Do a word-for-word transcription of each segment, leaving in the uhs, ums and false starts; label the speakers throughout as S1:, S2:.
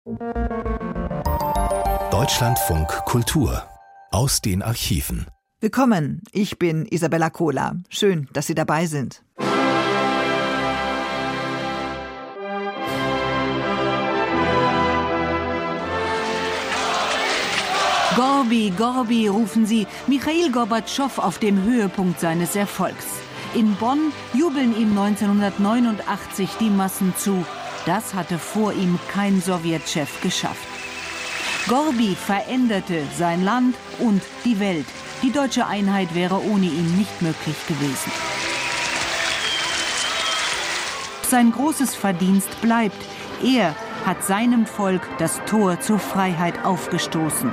S1: Deutschlandfunk Kultur aus den Archiven.
S2: Willkommen, ich bin Isabella Kohler. Schön, dass Sie dabei sind.
S3: Gorbi, Gorbi, rufen sie Michail Gorbatschow auf dem Höhepunkt seines Erfolgs. In Bonn jubeln ihm neunzehnhundertneunundachtzig die Massen zu. Das hatte vor ihm kein Sowjetchef geschafft. Gorbi veränderte sein Land und die Welt. Die deutsche Einheit wäre ohne ihn nicht möglich gewesen. Sein großes Verdienst bleibt. Er hat seinem Volk das Tor zur Freiheit aufgestoßen.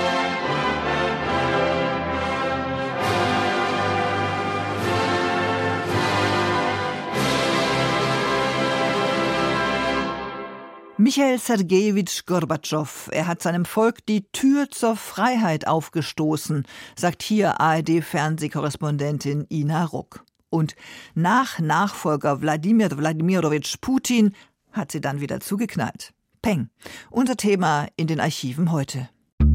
S2: Michail Sergejewitsch Gorbatschow, er hat seinem Volk die Tür zur Freiheit aufgestoßen, sagt hier A R D-Fernsehkorrespondentin Ina Ruck. Und nach Nachfolger Wladimir Wladimirowitsch Putin hat sie dann wieder zugeknallt. Peng. Unser Thema in den Archiven heute.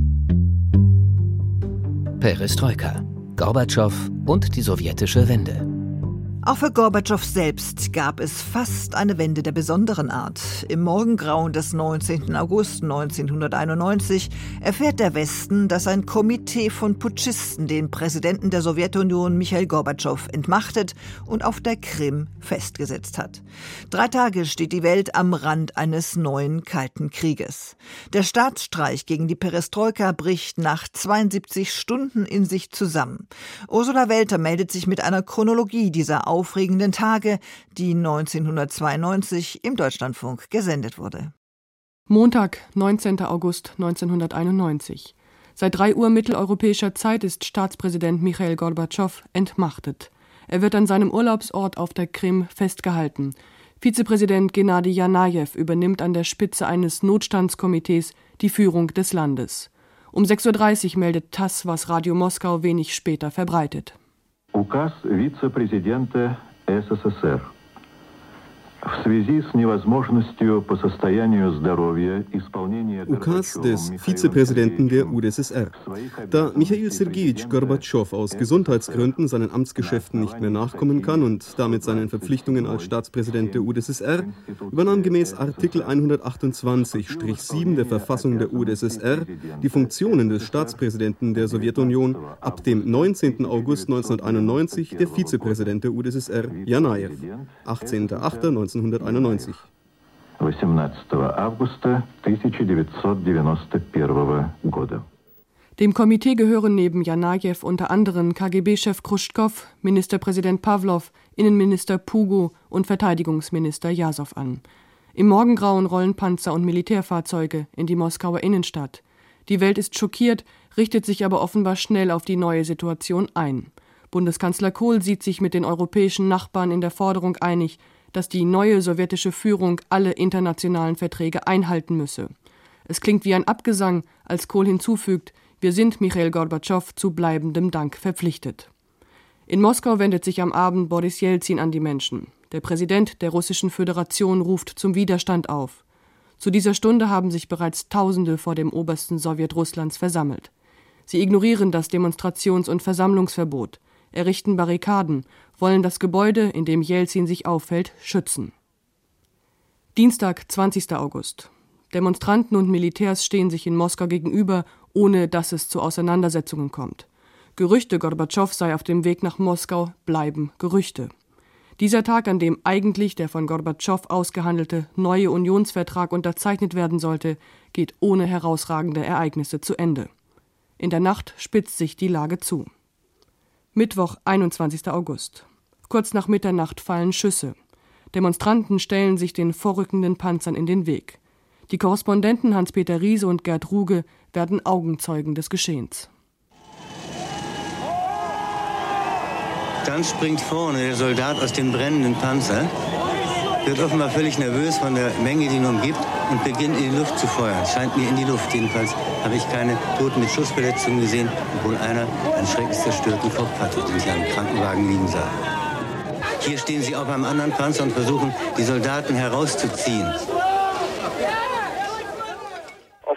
S4: Perestroika, Gorbatschow und die sowjetische Wende.
S2: Auch für Gorbatschow selbst gab es fast eine Wende der besonderen Art. Im Morgengrauen des neunzehnten August neunzehnhunderteinundneunzig erfährt der Westen, dass ein Komitee von Putschisten den Präsidenten der Sowjetunion Michail Gorbatschow entmachtet und auf der Krim festgesetzt hat. Drei Tage steht die Welt am Rand eines neuen Kalten Krieges. Der Staatsstreich gegen die Perestroika bricht nach zweiundsiebzig Stunden in sich zusammen. Ursula Welter meldet sich mit einer Chronologie dieser aufregenden Tage, die neunzehnhundertzweiundneunzig im Deutschlandfunk gesendet wurde.
S5: Montag, neunzehnten August neunzehnhunderteinundneunzig. Seit drei Uhr mitteleuropäischer Zeit ist Staatspräsident Michail Gorbatschow entmachtet. Er wird an seinem Urlaubsort auf der Krim festgehalten. Vizepräsident Gennadi Janajew übernimmt an der Spitze eines Notstandskomitees die Führung des Landes. Um sechs Uhr dreißig meldet TASS, was Radio Moskau wenig später verbreitet.
S6: Указ вице-президента СССР. В связи с невозможностью по состоянию здоровья исполнения
S7: Ukas des Vizepräsidenten der U d S S R. Da Michail Sergejewitsch Gorbatschow aus Gesundheitsgründen seinen Amtsgeschäften nicht mehr nachkommen kann und damit seinen Verpflichtungen als Staatspräsident der U d S S R, übernahm gemäß Artikel hundertachtundzwanzig Strich sieben der Verfassung der U d S S R die Funktionen des Staatspräsidenten der Sowjetunion ab dem neunzehnten August neunzehnhunderteinundneunzig der Vizepräsident der U d S S R, Janajew, achtzehnten achten neunzehnhunderteinundneunzig.
S6: восемнадцатого августа тысяча девятьсот девяносто первого года.
S5: Dem Komitee gehören neben Janajew unter anderem K G B-Chef Chruschtschow, Ministerpräsident Pawlow, Innenminister Pugo und Verteidigungsminister Jasow an. Im Morgengrauen rollen Panzer und Militärfahrzeuge in die Moskauer Innenstadt. Die Welt ist schockiert, richtet sich aber offenbar schnell auf die neue Situation ein. Bundeskanzler Kohl sieht sich mit den europäischen Nachbarn in der Forderung einig, dass die neue sowjetische Führung alle internationalen Verträge einhalten müsse. Es klingt wie ein Abgesang, als Kohl hinzufügt, wir sind Michail Gorbatschow zu bleibendem Dank verpflichtet. In Moskau wendet sich am Abend Boris Jelzin an die Menschen. Der Präsident der Russischen Föderation ruft zum Widerstand auf. Zu dieser Stunde haben sich bereits Tausende vor dem obersten Sowjet Russlands versammelt. Sie ignorieren das Demonstrations- und Versammlungsverbot, errichten Barrikaden, wollen das Gebäude, in dem Jelzin sich aufhält, schützen. Dienstag, zwanzigsten August. Demonstranten und Militärs stehen sich in Moskau gegenüber, ohne dass es zu Auseinandersetzungen kommt. Gerüchte, Gorbatschow sei auf dem Weg nach Moskau, bleiben Gerüchte. Dieser Tag, an dem eigentlich der von Gorbatschow ausgehandelte neue Unionsvertrag unterzeichnet werden sollte, geht ohne herausragende Ereignisse zu Ende. In der Nacht spitzt sich die Lage zu. Mittwoch, einundzwanzigsten August. Kurz nach Mitternacht fallen Schüsse. Demonstranten stellen sich den vorrückenden Panzern in den Weg. Die Korrespondenten Hans-Peter Riese und Gerd Ruge werden Augenzeugen des Geschehens.
S8: Dann springt vorne der Soldat aus dem brennenden Panzer, wird offenbar völlig nervös von der Menge, die ihn umgibt, und beginnt in die Luft zu feuern. Scheint mir in die Luft. Jedenfalls habe ich keine Toten mit Schussverletzungen gesehen, obwohl einer einen schrecklich zerstörten Kopf hatte, den ich am Krankenwagen liegen sah. Hier stehen sie auf einem anderen Panzer und versuchen, die Soldaten herauszuziehen.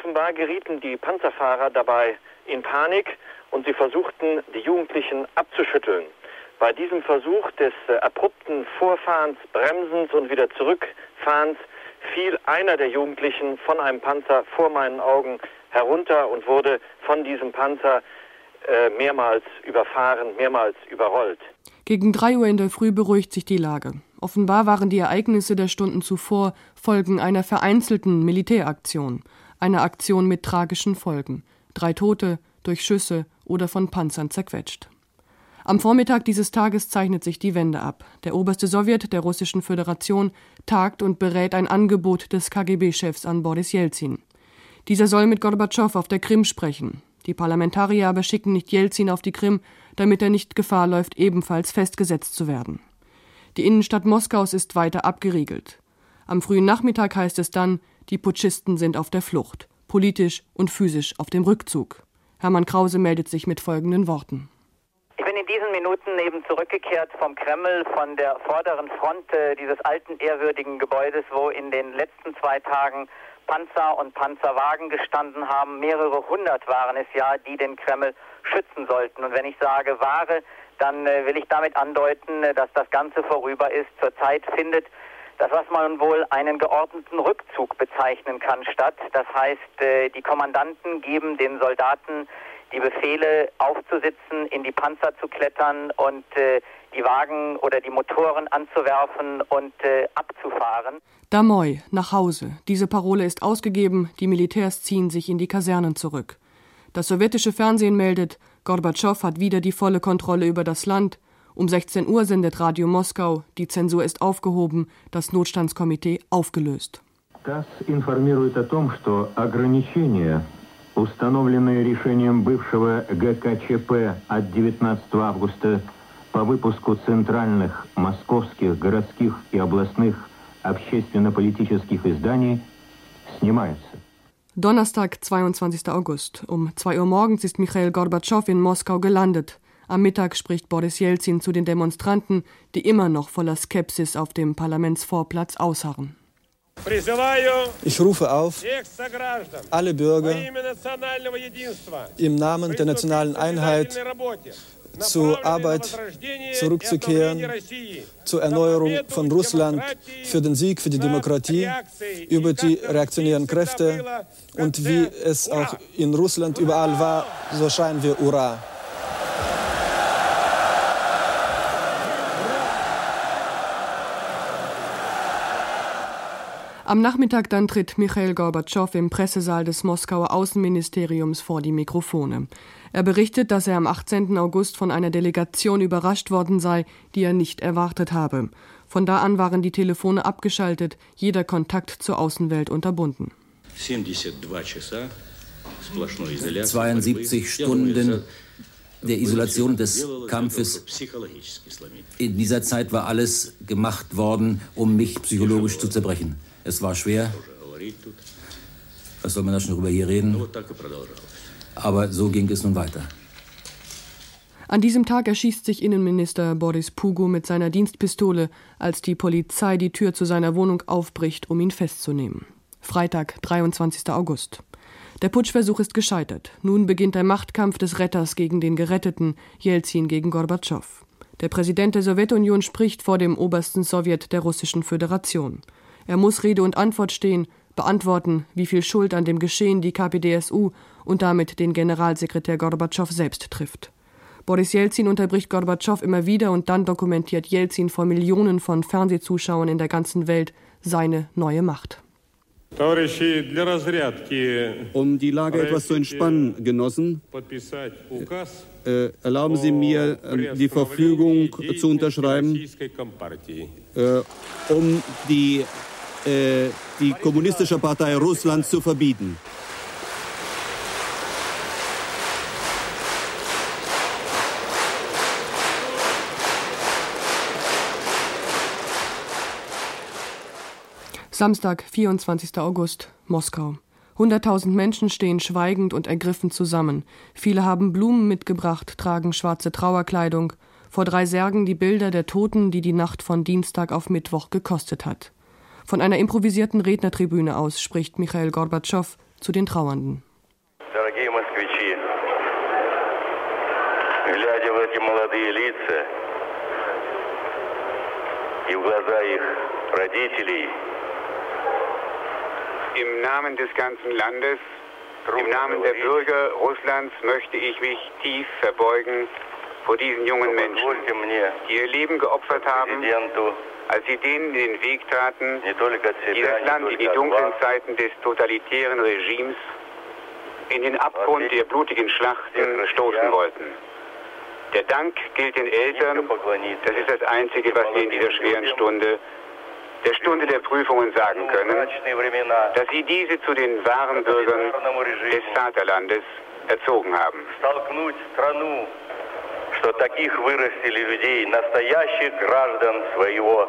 S9: Offenbar gerieten die Panzerfahrer dabei in Panik und sie versuchten, die Jugendlichen abzuschütteln. Bei diesem Versuch des äh, abrupten Vorfahrens, Bremsens und wieder Zurückfahrens fiel einer der Jugendlichen von einem Panzer vor meinen Augen herunter und wurde von diesem Panzer äh, mehrmals überfahren, mehrmals überrollt.
S5: Gegen drei Uhr in der Früh beruhigt sich die Lage. Offenbar waren die Ereignisse der Stunden zuvor Folgen einer vereinzelten Militäraktion. Eine Aktion mit tragischen Folgen. Drei Tote durch Schüsse oder von Panzern zerquetscht. Am Vormittag dieses Tages zeichnet sich die Wende ab. Der oberste Sowjet der Russischen Föderation tagt und berät ein Angebot des K G B-Chefs an Boris Jelzin. Dieser soll mit Gorbatschow auf der Krim sprechen. Die Parlamentarier aber schicken nicht Jelzin auf die Krim, damit er nicht Gefahr läuft, ebenfalls festgesetzt zu werden. Die Innenstadt Moskaus ist weiter abgeriegelt. Am frühen Nachmittag heißt es dann, die Putschisten sind auf der Flucht, politisch und physisch auf dem Rückzug. Hermann Krause meldet sich mit folgenden Worten.
S10: Ich bin in diesen Minuten eben zurückgekehrt vom Kreml, von der vorderen Front äh, dieses alten, ehrwürdigen Gebäudes, wo in den letzten zwei Tagen Panzer und Panzerwagen gestanden haben. Mehrere hundert waren es ja, die den Kreml schützen sollten. Und wenn ich sage Ware, dann äh, will ich damit andeuten, äh, dass das Ganze vorüber ist. Zurzeit findet das, was man wohl einen geordneten Rückzug bezeichnen kann, statt. Das heißt, äh, die Kommandanten geben den Soldaten die Befehle aufzusitzen, in die Panzer zu klettern und äh, die Wagen oder die Motoren anzuwerfen und äh, abzufahren.
S5: Domoi, nach Hause. Diese Parole ist ausgegeben, die Militärs ziehen sich in die Kasernen zurück. Das sowjetische Fernsehen meldet, Gorbatschow hat wieder die volle Kontrolle über das Land. Um sechzehn Uhr sendet Radio Moskau, die Zensur ist aufgehoben, das Notstandskomitee aufgelöst.
S6: ТАСС информирует о том, что ограничения, установленные решением бывшего Г К Ч П от девятнадцатого августа по выпуску центральных московских, городских и областных общественно-политических изданий, снимаются.
S5: Donnerstag, zweiundzwanzigster August. Um zwei Uhr morgens ist Michail Gorbatschow in Moskau gelandet. Am Mittag spricht Boris Jelzin zu den Demonstranten, die immer noch voller Skepsis auf dem Parlamentsvorplatz ausharren.
S11: Ich rufe auf, alle Bürger im Namen der nationalen Einheit zur Arbeit zurückzukehren, zur Erneuerung von Russland, für den Sieg, für die Demokratie, über die reaktionären Kräfte und wie es auch in Russland überall war, so schreien wir Hurra!
S5: Am Nachmittag dann tritt Michail Gorbatschow im Pressesaal des Moskauer Außenministeriums vor die Mikrofone. Er berichtet, dass er am achtzehnten August von einer Delegation überrascht worden sei, die er nicht erwartet habe. Von da an waren die Telefone abgeschaltet, jeder Kontakt zur Außenwelt unterbunden.
S12: zweiundsiebzig Stunden der Isolation des Kampfes. In dieser Zeit war alles gemacht worden, um mich psychologisch zu zerbrechen. Es war schwer. Was soll man da schon drüber hier reden? Aber so ging es nun weiter.
S5: An diesem Tag erschießt sich Innenminister Boris Pugo mit seiner Dienstpistole, als die Polizei die Tür zu seiner Wohnung aufbricht, um ihn festzunehmen. Freitag, dreiundzwanzigster August. Der Putschversuch ist gescheitert. Nun beginnt der Machtkampf des Retters gegen den Geretteten, Jelzin gegen Gorbatschow. Der Präsident der Sowjetunion spricht vor dem obersten Sowjet der Russischen Föderation. Er muss Rede und Antwort stehen, beantworten, wie viel Schuld an dem Geschehen die K P D S U und damit den Generalsekretär Gorbatschow selbst trifft. Boris Jelzin unterbricht Gorbatschow immer wieder und dann dokumentiert Jelzin vor Millionen von Fernsehzuschauern in der ganzen Welt seine neue Macht.
S7: Um die Lage etwas zu entspannen, Genossen, äh, erlauben Sie mir, äh, die Verfügung zu unterschreiben, äh, um die, äh, die Kommunistische Partei Russlands zu verbieten.
S5: Samstag, vierundzwanzigster August, Moskau. Hunderttausend Menschen stehen schweigend und ergriffen zusammen. Viele haben Blumen mitgebracht, tragen schwarze Trauerkleidung. Vor drei Särgen die Bilder der Toten, die die Nacht von Dienstag auf Mittwoch gekostet hat. Von einer improvisierten Rednertribüne aus spricht Michail Gorbatschow zu den Trauernden.
S13: Дорогие москвичи, глядя в эти молодые лица и в глаза их родителей,
S14: im Namen des ganzen Landes, im Namen der Bürger Russlands möchte ich mich tief verbeugen vor diesen jungen Menschen, die ihr Leben geopfert haben, als sie denen in den Weg traten, die das Land in die dunklen Zeiten des totalitären Regimes, in den Abgrund der blutigen Schlachten stoßen wollten. Der Dank gilt den Eltern, das ist das Einzige, was wir in dieser schweren Stunde, der Stunde der Prüfungen sagen können, dass sie diese zu den wahren Bürgern des Vaterlandes erzogen haben.
S13: Что таких вырастили людей, настоящих граждан своего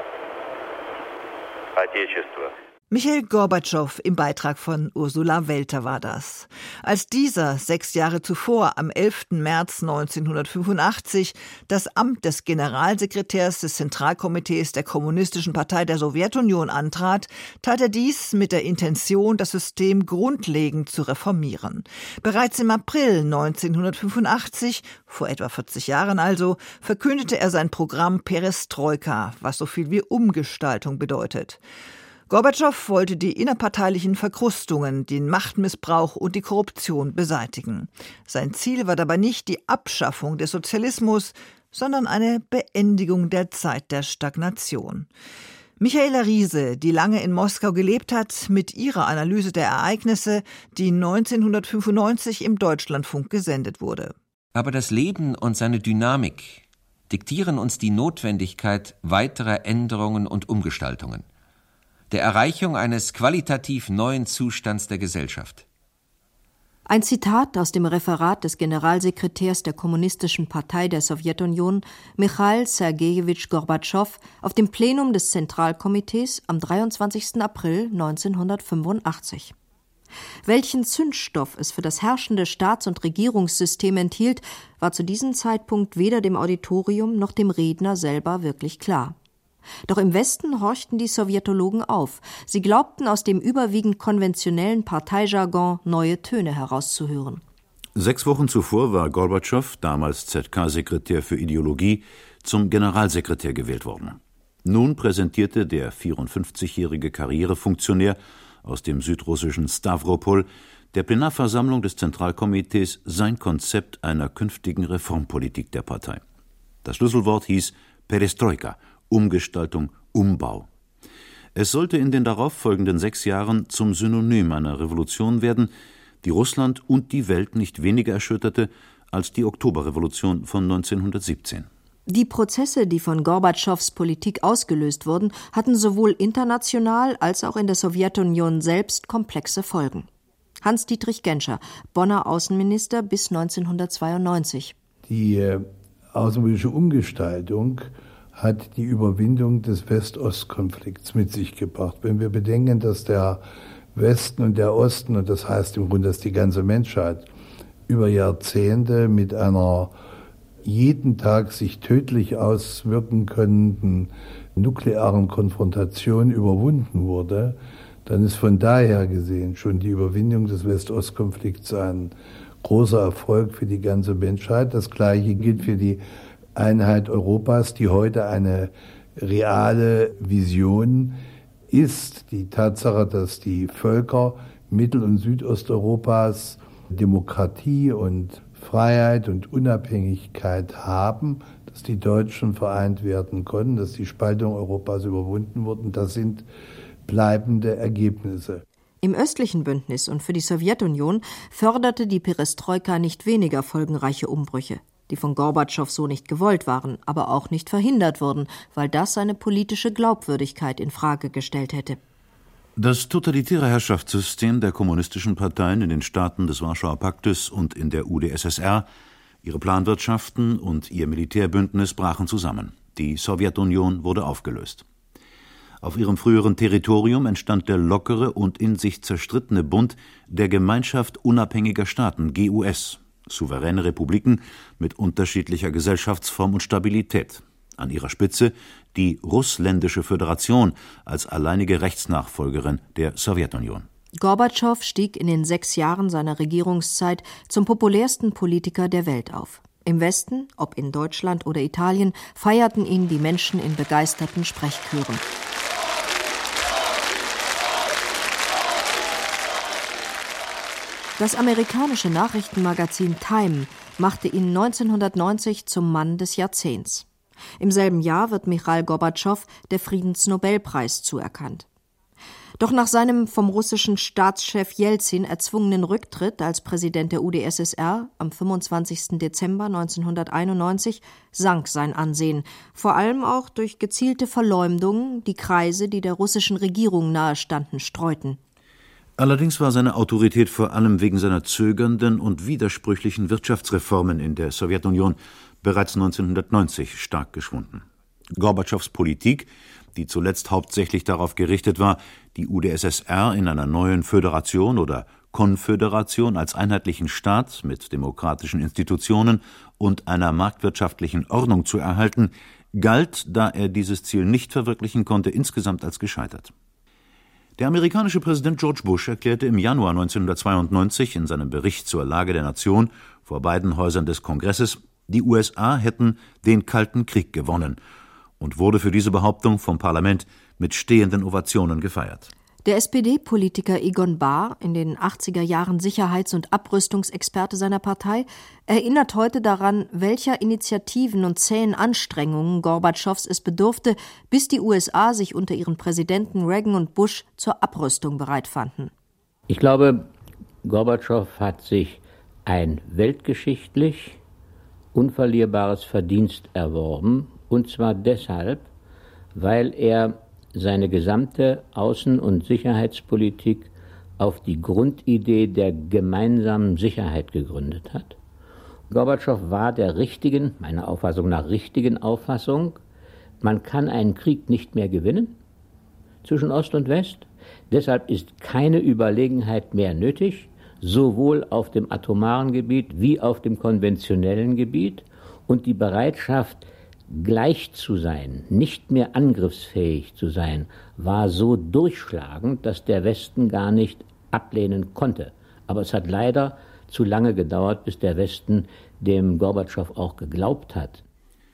S13: Отечества.
S2: Michail Gorbatschow im Beitrag von Ursula Welter war das. Als dieser sechs Jahre zuvor, am elften März neunzehnhundertfünfundachtzig, das Amt des Generalsekretärs des Zentralkomitees der Kommunistischen Partei der Sowjetunion antrat, tat er dies mit der Intention, das System grundlegend zu reformieren. Bereits im April neunzehnhundertfünfundachtzig, vor etwa vierzig Jahren also, verkündete er sein Programm Perestroika, was so viel wie Umgestaltung bedeutet. Gorbatschow wollte die innerparteilichen Verkrustungen, den Machtmissbrauch und die Korruption beseitigen. Sein Ziel war dabei nicht die Abschaffung des Sozialismus, sondern eine Beendigung der Zeit der Stagnation. Michaela Riese, die lange in Moskau gelebt hat, mit ihrer Analyse der Ereignisse, die neunzehnhundertfünfundneunzig im Deutschlandfunk gesendet wurde.
S15: Aber das Leben und seine Dynamik diktieren uns die Notwendigkeit weiterer Änderungen und Umgestaltungen, der Erreichung eines qualitativ neuen Zustands der Gesellschaft.
S16: Ein Zitat aus dem Referat des Generalsekretärs der Kommunistischen Partei der Sowjetunion, Michail Sergejewitsch Gorbatschow, auf dem Plenum des Zentralkomitees am dreiundzwanzigsten April neunzehnhundertfünfundachtzig. Welchen Zündstoff es für das herrschende Staats- und Regierungssystem enthielt, war zu diesem Zeitpunkt weder dem Auditorium noch dem Redner selber wirklich klar. Doch im Westen horchten die Sowjetologen auf. Sie glaubten, aus dem überwiegend konventionellen Parteijargon neue Töne herauszuhören.
S17: Sechs Wochen zuvor war Gorbatschow, damals Z K-Sekretär für Ideologie, zum Generalsekretär gewählt worden. Nun präsentierte der vierundfünfzigjährige Karrierefunktionär aus dem südrussischen Stavropol der Plenarversammlung des Zentralkomitees sein Konzept einer künftigen Reformpolitik der Partei. Das Schlüsselwort hieß Perestroika, Umgestaltung, Umbau. Es sollte in den darauffolgenden sechs Jahren zum Synonym einer Revolution werden, die Russland und die Welt nicht weniger erschütterte als die Oktoberrevolution von neunzehnhundertsiebzehn.
S16: Die Prozesse, die von Gorbatschows Politik ausgelöst wurden, hatten sowohl international als auch in der Sowjetunion selbst komplexe Folgen. Hans-Dietrich Genscher, Bonner Außenminister bis neunzehnhundertzweiundneunzig.
S18: Die äh, außenpolitische Umgestaltung hat die Überwindung des West-Ost-Konflikts mit sich gebracht. Wenn wir bedenken, dass der Westen und der Osten, und das heißt im Grunde, dass die ganze Menschheit über Jahrzehnte mit einer jeden Tag sich tödlich auswirken könnenden nuklearen Konfrontation überwunden wurde, dann ist von daher gesehen schon die Überwindung des West-Ost-Konflikts ein großer Erfolg für die ganze Menschheit. Das Gleiche gilt für die Einheit Europas, die heute eine reale Vision ist. Die Tatsache, dass die Völker Mittel- und Südosteuropas Demokratie und Freiheit und Unabhängigkeit haben, dass die Deutschen vereint werden konnten, dass die Spaltung Europas überwunden wurde, das sind bleibende Ergebnisse.
S16: Im östlichen Bündnis und für die Sowjetunion förderte die Perestroika nicht weniger folgenreiche Umbrüche, die von Gorbatschow so nicht gewollt waren, aber auch nicht verhindert wurden, weil das seine politische Glaubwürdigkeit in Frage gestellt hätte.
S17: Das totalitäre Herrschaftssystem der kommunistischen Parteien in den Staaten des Warschauer Paktes und in der U d S S R, ihre Planwirtschaften und ihr Militärbündnis brachen zusammen. Die Sowjetunion wurde aufgelöst. Auf ihrem früheren Territorium entstand der lockere und in sich zerstrittene Bund der Gemeinschaft unabhängiger Staaten, G U S, souveräne Republiken mit unterschiedlicher Gesellschaftsform und Stabilität. An ihrer Spitze die Russländische Föderation als alleinige Rechtsnachfolgerin der Sowjetunion.
S16: Gorbatschow stieg in den sechs Jahren seiner Regierungszeit zum populärsten Politiker der Welt auf. Im Westen, ob in Deutschland oder Italien, feierten ihn die Menschen in begeisterten Sprechchören. Das amerikanische Nachrichtenmagazin Time machte ihn neunzehnhundertneunzig zum Mann des Jahrzehnts. Im selben Jahr wird Michail Gorbatschow der Friedensnobelpreis zuerkannt. Doch nach seinem vom russischen Staatschef Jelzin erzwungenen Rücktritt als Präsident der U d S S R am fünfundzwanzigsten Dezember neunzehnhunderteinundneunzig sank sein Ansehen, vor allem auch durch gezielte Verleumdungen, die Kreise, die der russischen Regierung nahestanden, streuten.
S17: Allerdings war seine Autorität vor allem wegen seiner zögernden und widersprüchlichen Wirtschaftsreformen in der Sowjetunion bereits neunzehnhundertneunzig stark geschwunden. Gorbatschows Politik, die zuletzt hauptsächlich darauf gerichtet war, die U d S S R in einer neuen Föderation oder Konföderation als einheitlichen Staat mit demokratischen Institutionen und einer marktwirtschaftlichen Ordnung zu erhalten, galt, da er dieses Ziel nicht verwirklichen konnte, insgesamt als gescheitert. Der amerikanische Präsident George Bush erklärte im Januar neunzehnhundertzweiundneunzig in seinem Bericht zur Lage der Nation vor beiden Häusern des Kongresses, die U S A hätten den Kalten Krieg gewonnen und wurde für diese Behauptung vom Parlament mit stehenden Ovationen gefeiert.
S16: Der S P D-Politiker Egon Bahr, in den achtziger Jahren Sicherheits- und Abrüstungsexperte seiner Partei, erinnert heute daran, welcher Initiativen und zähen Anstrengungen Gorbatschows es bedurfte, bis die U S A sich unter ihren Präsidenten Reagan und Bush zur Abrüstung bereit fanden.
S19: Ich glaube, Gorbatschow hat sich ein weltgeschichtlich unverlierbares Verdienst erworben, und zwar deshalb, weil er seine gesamte Außen- und Sicherheitspolitik auf die Grundidee der gemeinsamen Sicherheit gegründet hat. Gorbatschow war der richtigen, meiner Auffassung nach richtigen Auffassung, man kann einen Krieg nicht mehr gewinnen zwischen Ost und West. Deshalb ist keine Überlegenheit mehr nötig, sowohl auf dem atomaren Gebiet wie auf dem konventionellen Gebiet. Und die Bereitschaft, gleich zu sein, nicht mehr angriffsfähig zu sein, war so durchschlagend, dass der Westen gar nicht ablehnen konnte. Aber es hat leider zu lange gedauert, bis der Westen dem Gorbatschow auch geglaubt hat.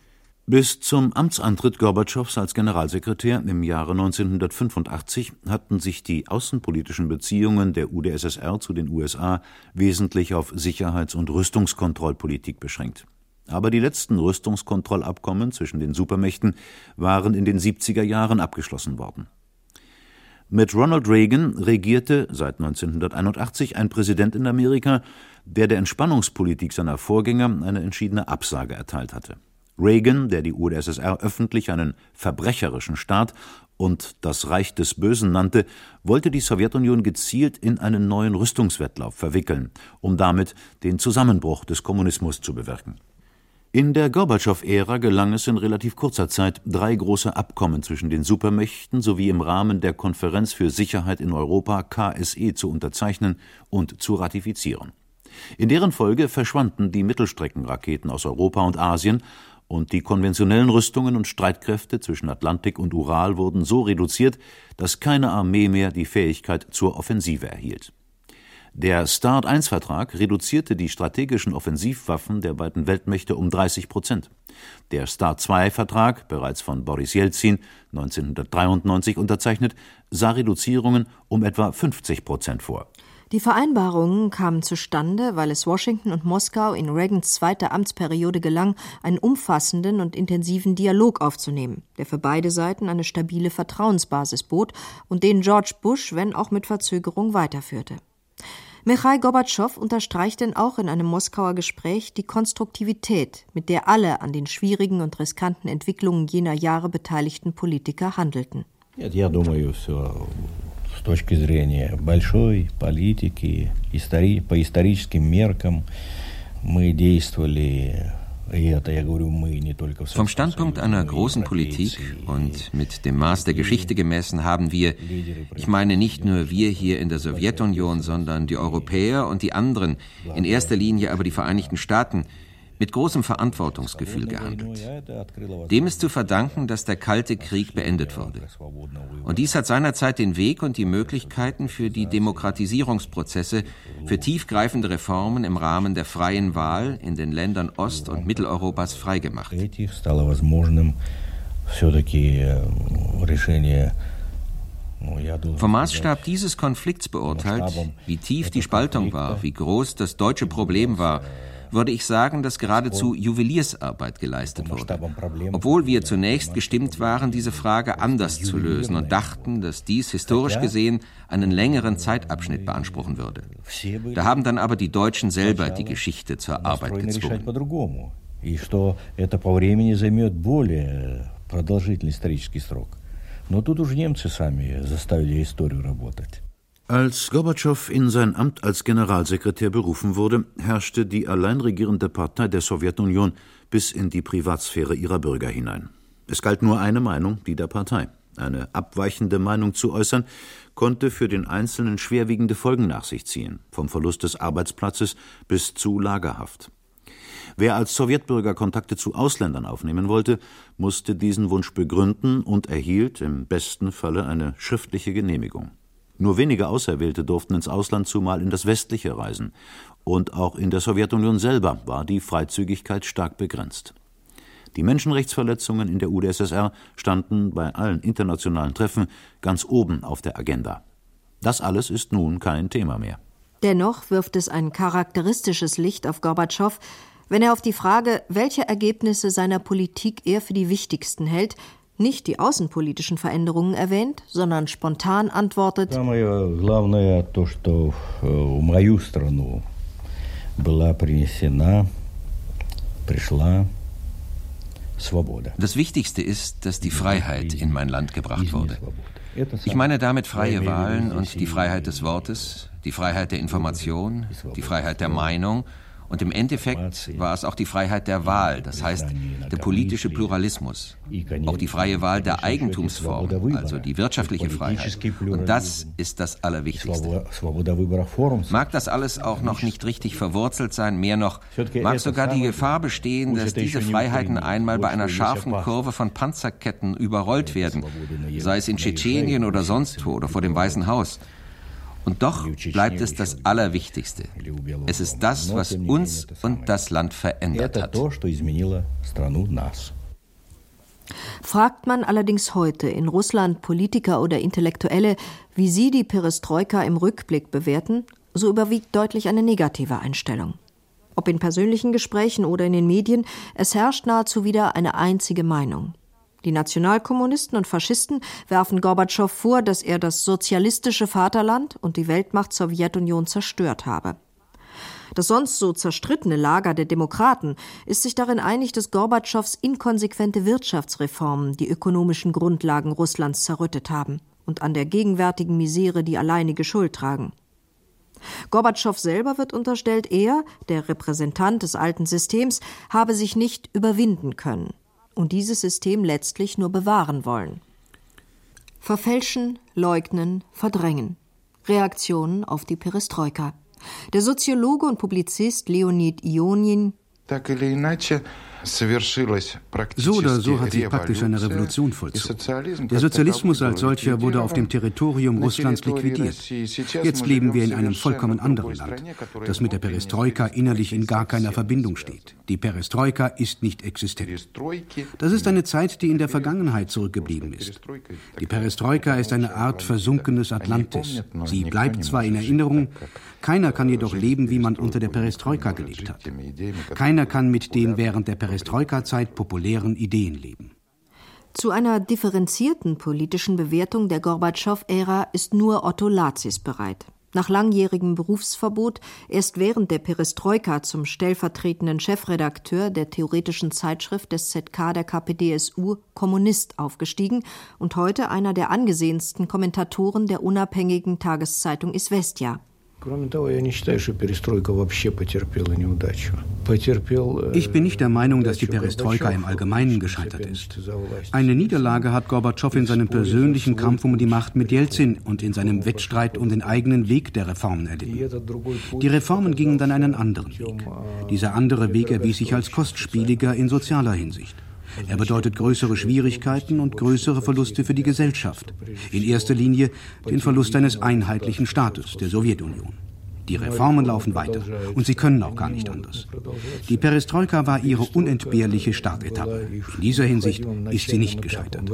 S17: Bis zum Amtsantritt Gorbatschows als Generalsekretär im Jahre neunzehnhundertfünfundachtzig hatten sich die außenpolitischen Beziehungen der U d S S R zu den U S A wesentlich auf Sicherheits- und Rüstungskontrollpolitik beschränkt. Aber die letzten Rüstungskontrollabkommen zwischen den Supermächten waren in den siebziger Jahren abgeschlossen worden. Mit Ronald Reagan regierte seit neunzehnhunderteinundachtzig ein Präsident in Amerika, der der Entspannungspolitik seiner Vorgänger eine entschiedene Absage erteilt hatte. Reagan, der die U d S S R öffentlich einen verbrecherischen Staat und das Reich des Bösen nannte, wollte die Sowjetunion gezielt in einen neuen Rüstungswettlauf verwickeln, um damit den Zusammenbruch des Kommunismus zu bewirken. In der Gorbatschow-Ära gelang es in relativ kurzer Zeit, drei große Abkommen zwischen den Supermächten sowie im Rahmen der Konferenz für Sicherheit in Europa K S E zu unterzeichnen und zu ratifizieren. In deren Folge verschwanden die Mittelstreckenraketen aus Europa und Asien und die konventionellen Rüstungen und Streitkräfte zwischen Atlantik und Ural wurden so reduziert, dass keine Armee mehr die Fähigkeit zur Offensive erhielt. Der START eins Vertrag reduzierte die strategischen Offensivwaffen der beiden Weltmächte um dreißig Prozent. Der START zwei Vertrag, bereits von Boris Jelzin neunzehnhundertdreiundneunzig unterzeichnet, sah Reduzierungen um etwa fünfzig Prozent vor.
S16: Die Vereinbarungen kamen zustande, weil es Washington und Moskau in Reagans zweiter Amtsperiode gelang, einen umfassenden und intensiven Dialog aufzunehmen, der für beide Seiten eine stabile Vertrauensbasis bot und den George Bush, wenn auch mit Verzögerung, weiterführte. Michail Gorbatschow unterstreicht denn auch in einem Moskauer Gespräch die Konstruktivität, mit der alle an den schwierigen und riskanten Entwicklungen jener Jahre beteiligten Politiker handelten.
S20: Я думаю, все с точки зрения большой политики, истори, по историческим меркам мы действовали.
S15: Vom Standpunkt einer großen Politik und mit dem Maß der Geschichte gemessen haben wir, ich meine nicht nur wir hier in der Sowjetunion, sondern die Europäer und die anderen, in erster Linie aber die Vereinigten Staaten, mit großem Verantwortungsgefühl gehandelt. Dem ist zu verdanken, dass der Kalte Krieg beendet wurde. Und dies hat seinerzeit den Weg und die Möglichkeiten für die Demokratisierungsprozesse, für tiefgreifende Reformen im Rahmen der freien Wahl in den Ländern Ost- und Mitteleuropas freigemacht. Vom Maßstab dieses Konflikts beurteilt, wie tief die Spaltung war, wie groß das deutsche Problem war, würde ich sagen, dass geradezu Juweliersarbeit geleistet wurde. Obwohl wir zunächst gestimmt waren, diese Frage anders zu lösen und dachten, dass dies historisch gesehen einen längeren Zeitabschnitt beanspruchen würde. Da haben dann aber die Deutschen selber die Geschichte zur Arbeit gezwungen.
S17: Als Gorbatschow in sein Amt als Generalsekretär berufen wurde, herrschte die allein regierende Partei der Sowjetunion bis in die Privatsphäre ihrer Bürger hinein. Es galt nur eine Meinung, die der Partei. Eine abweichende Meinung zu äußern, konnte für den Einzelnen schwerwiegende Folgen nach sich ziehen, vom Verlust des Arbeitsplatzes bis zu Lagerhaft. Wer als Sowjetbürger Kontakte zu Ausländern aufnehmen wollte, musste diesen Wunsch begründen und erhielt im besten Falle eine schriftliche Genehmigung. Nur wenige Auserwählte durften ins Ausland, zumal in das Westliche reisen. Und auch in der Sowjetunion selber war die Freizügigkeit stark begrenzt. Die Menschenrechtsverletzungen in der U d S S R standen bei allen internationalen Treffen ganz oben auf der Agenda. Das alles ist nun kein Thema mehr.
S16: Dennoch wirft es ein charakteristisches Licht auf Gorbatschow, wenn er auf die Frage, welche Ergebnisse seiner Politik er für die wichtigsten hält, nicht die außenpolitischen Veränderungen erwähnt, sondern spontan antwortet:
S15: Das Wichtigste ist, dass die Freiheit in mein Land gebracht wurde. Ich meine damit freie Wahlen und die Freiheit des Wortes, die Freiheit der Information, die Freiheit der Meinung. Und im Endeffekt war es auch die Freiheit der Wahl, das heißt der politische Pluralismus, auch die freie Wahl der Eigentumsform, also die wirtschaftliche Freiheit. Und das ist das Allerwichtigste. Mag das alles auch noch nicht richtig verwurzelt sein, mehr noch, mag sogar die Gefahr bestehen, dass diese Freiheiten einmal bei einer scharfen Kurve von Panzerketten überrollt werden, sei es in Tschetschenien oder sonst wo oder vor dem Weißen Haus. Und doch bleibt es das Allerwichtigste. Es ist das, was uns und das Land verändert hat.
S16: Fragt man allerdings heute in Russland Politiker oder Intellektuelle, wie sie die Perestroika im Rückblick bewerten, so überwiegt deutlich eine negative Einstellung. Ob in persönlichen Gesprächen oder in den Medien, es herrscht nahezu wieder eine einzige Meinung. Die Nationalkommunisten und Faschisten werfen Gorbatschow vor, dass er das sozialistische Vaterland und die Weltmacht Sowjetunion zerstört habe. Das sonst so zerstrittene Lager der Demokraten ist sich darin einig, dass Gorbatschows inkonsequente Wirtschaftsreformen die ökonomischen Grundlagen Russlands zerrüttet haben und an der gegenwärtigen Misere die alleinige Schuld tragen. Gorbatschow selber wird unterstellt, er, der Repräsentant des alten Systems, habe sich nicht überwinden können und dieses System letztlich nur bewahren wollen. Verfälschen, leugnen, verdrängen. Reaktionen auf die Perestroika. Der Soziologe und Publizist Leonid Ionin:
S21: So oder so hat sich praktisch eine Revolution vollzogen. Der Sozialismus als solcher wurde auf dem Territorium Russlands liquidiert. Jetzt leben wir in einem vollkommen anderen Land, das mit der Perestroika innerlich in gar keiner Verbindung steht. Die Perestroika ist nicht existent. Das ist eine Zeit, die in der Vergangenheit zurückgeblieben ist. Die Perestroika ist eine Art versunkenes Atlantis. Sie bleibt zwar in Erinnerung, keiner kann jedoch leben, wie man unter der Perestroika gelebt hat. Keiner kann mit den während der Perestroika-Zeit populären Ideen leben.
S16: Zu einer differenzierten politischen Bewertung der Gorbatschow-Ära ist nur Otto Latsis bereit. Nach langjährigem Berufsverbot erst während der Perestroika zum stellvertretenden Chefredakteur der theoretischen Zeitschrift des Z K der K P D S U Kommunist aufgestiegen und heute einer der angesehensten Kommentatoren der unabhängigen Tageszeitung Izvestja.
S21: Ich bin nicht der Meinung, dass die Perestroika im Allgemeinen gescheitert ist. Eine Niederlage hat Gorbatschow in seinem persönlichen Kampf um die Macht mit Jelzin und in seinem Wettstreit um den eigenen Weg der Reformen erlitten. Die Reformen gingen dann einen anderen Weg. Dieser andere Weg erwies sich als kostspieliger in sozialer Hinsicht. Er bedeutet größere Schwierigkeiten und größere Verluste für die Gesellschaft. In erster Linie den Verlust eines einheitlichen Staates, der Sowjetunion. Die Reformen laufen weiter und sie können auch gar nicht anders. Die Perestroika war ihre unentbehrliche Startetappe. In dieser Hinsicht ist sie nicht gescheitert.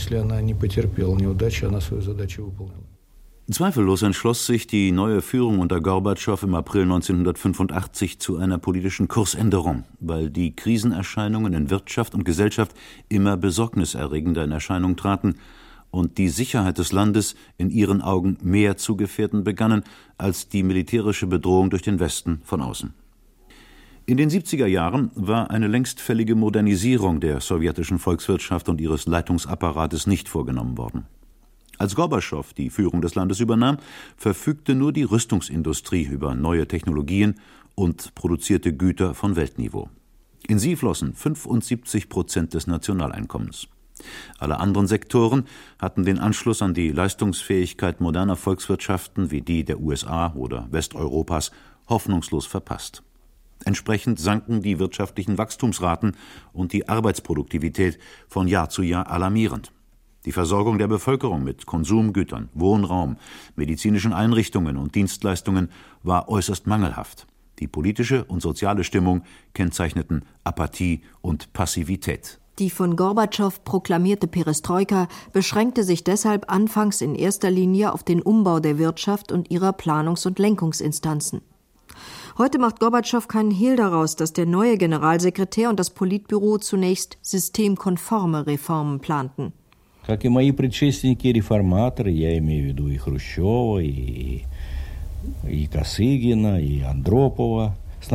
S17: Zweifellos entschloss sich die neue Führung unter Gorbatschow im April neunzehnhundertfünfundachtzig zu einer politischen Kursänderung, weil die Krisenerscheinungen in Wirtschaft und Gesellschaft immer besorgniserregender in Erscheinung traten und die Sicherheit des Landes in ihren Augen mehr zu gefährden begannen als die militärische Bedrohung durch den Westen von außen. In den siebziger Jahren war eine längst fällige Modernisierung der sowjetischen Volkswirtschaft und ihres Leitungsapparates nicht vorgenommen worden. Als Gorbatschow die Führung des Landes übernahm, verfügte nur die Rüstungsindustrie über neue Technologien und produzierte Güter von Weltniveau. In sie flossen fünfundsiebzig Prozent des Nationaleinkommens. Alle anderen Sektoren hatten den Anschluss an die Leistungsfähigkeit moderner Volkswirtschaften wie die der U S A oder Westeuropas hoffnungslos verpasst. Entsprechend sanken die wirtschaftlichen Wachstumsraten und die Arbeitsproduktivität von Jahr zu Jahr alarmierend. Die Versorgung der Bevölkerung mit Konsumgütern, Wohnraum, medizinischen Einrichtungen und Dienstleistungen war äußerst mangelhaft. Die politische und soziale Stimmung kennzeichneten Apathie und Passivität.
S16: Die von Gorbatschow proklamierte Perestroika beschränkte sich deshalb anfangs in erster Linie auf den Umbau der Wirtschaft und ihrer Planungs- und Lenkungsinstanzen. Heute macht Gorbatschow keinen Hehl daraus, dass der neue Generalsekretär und das Politbüro zunächst systemkonforme Reformen planten.
S20: Как и мои предшественники реформаторы, я имею в виду и Хрущева, и, и Косыгина, и Андропова.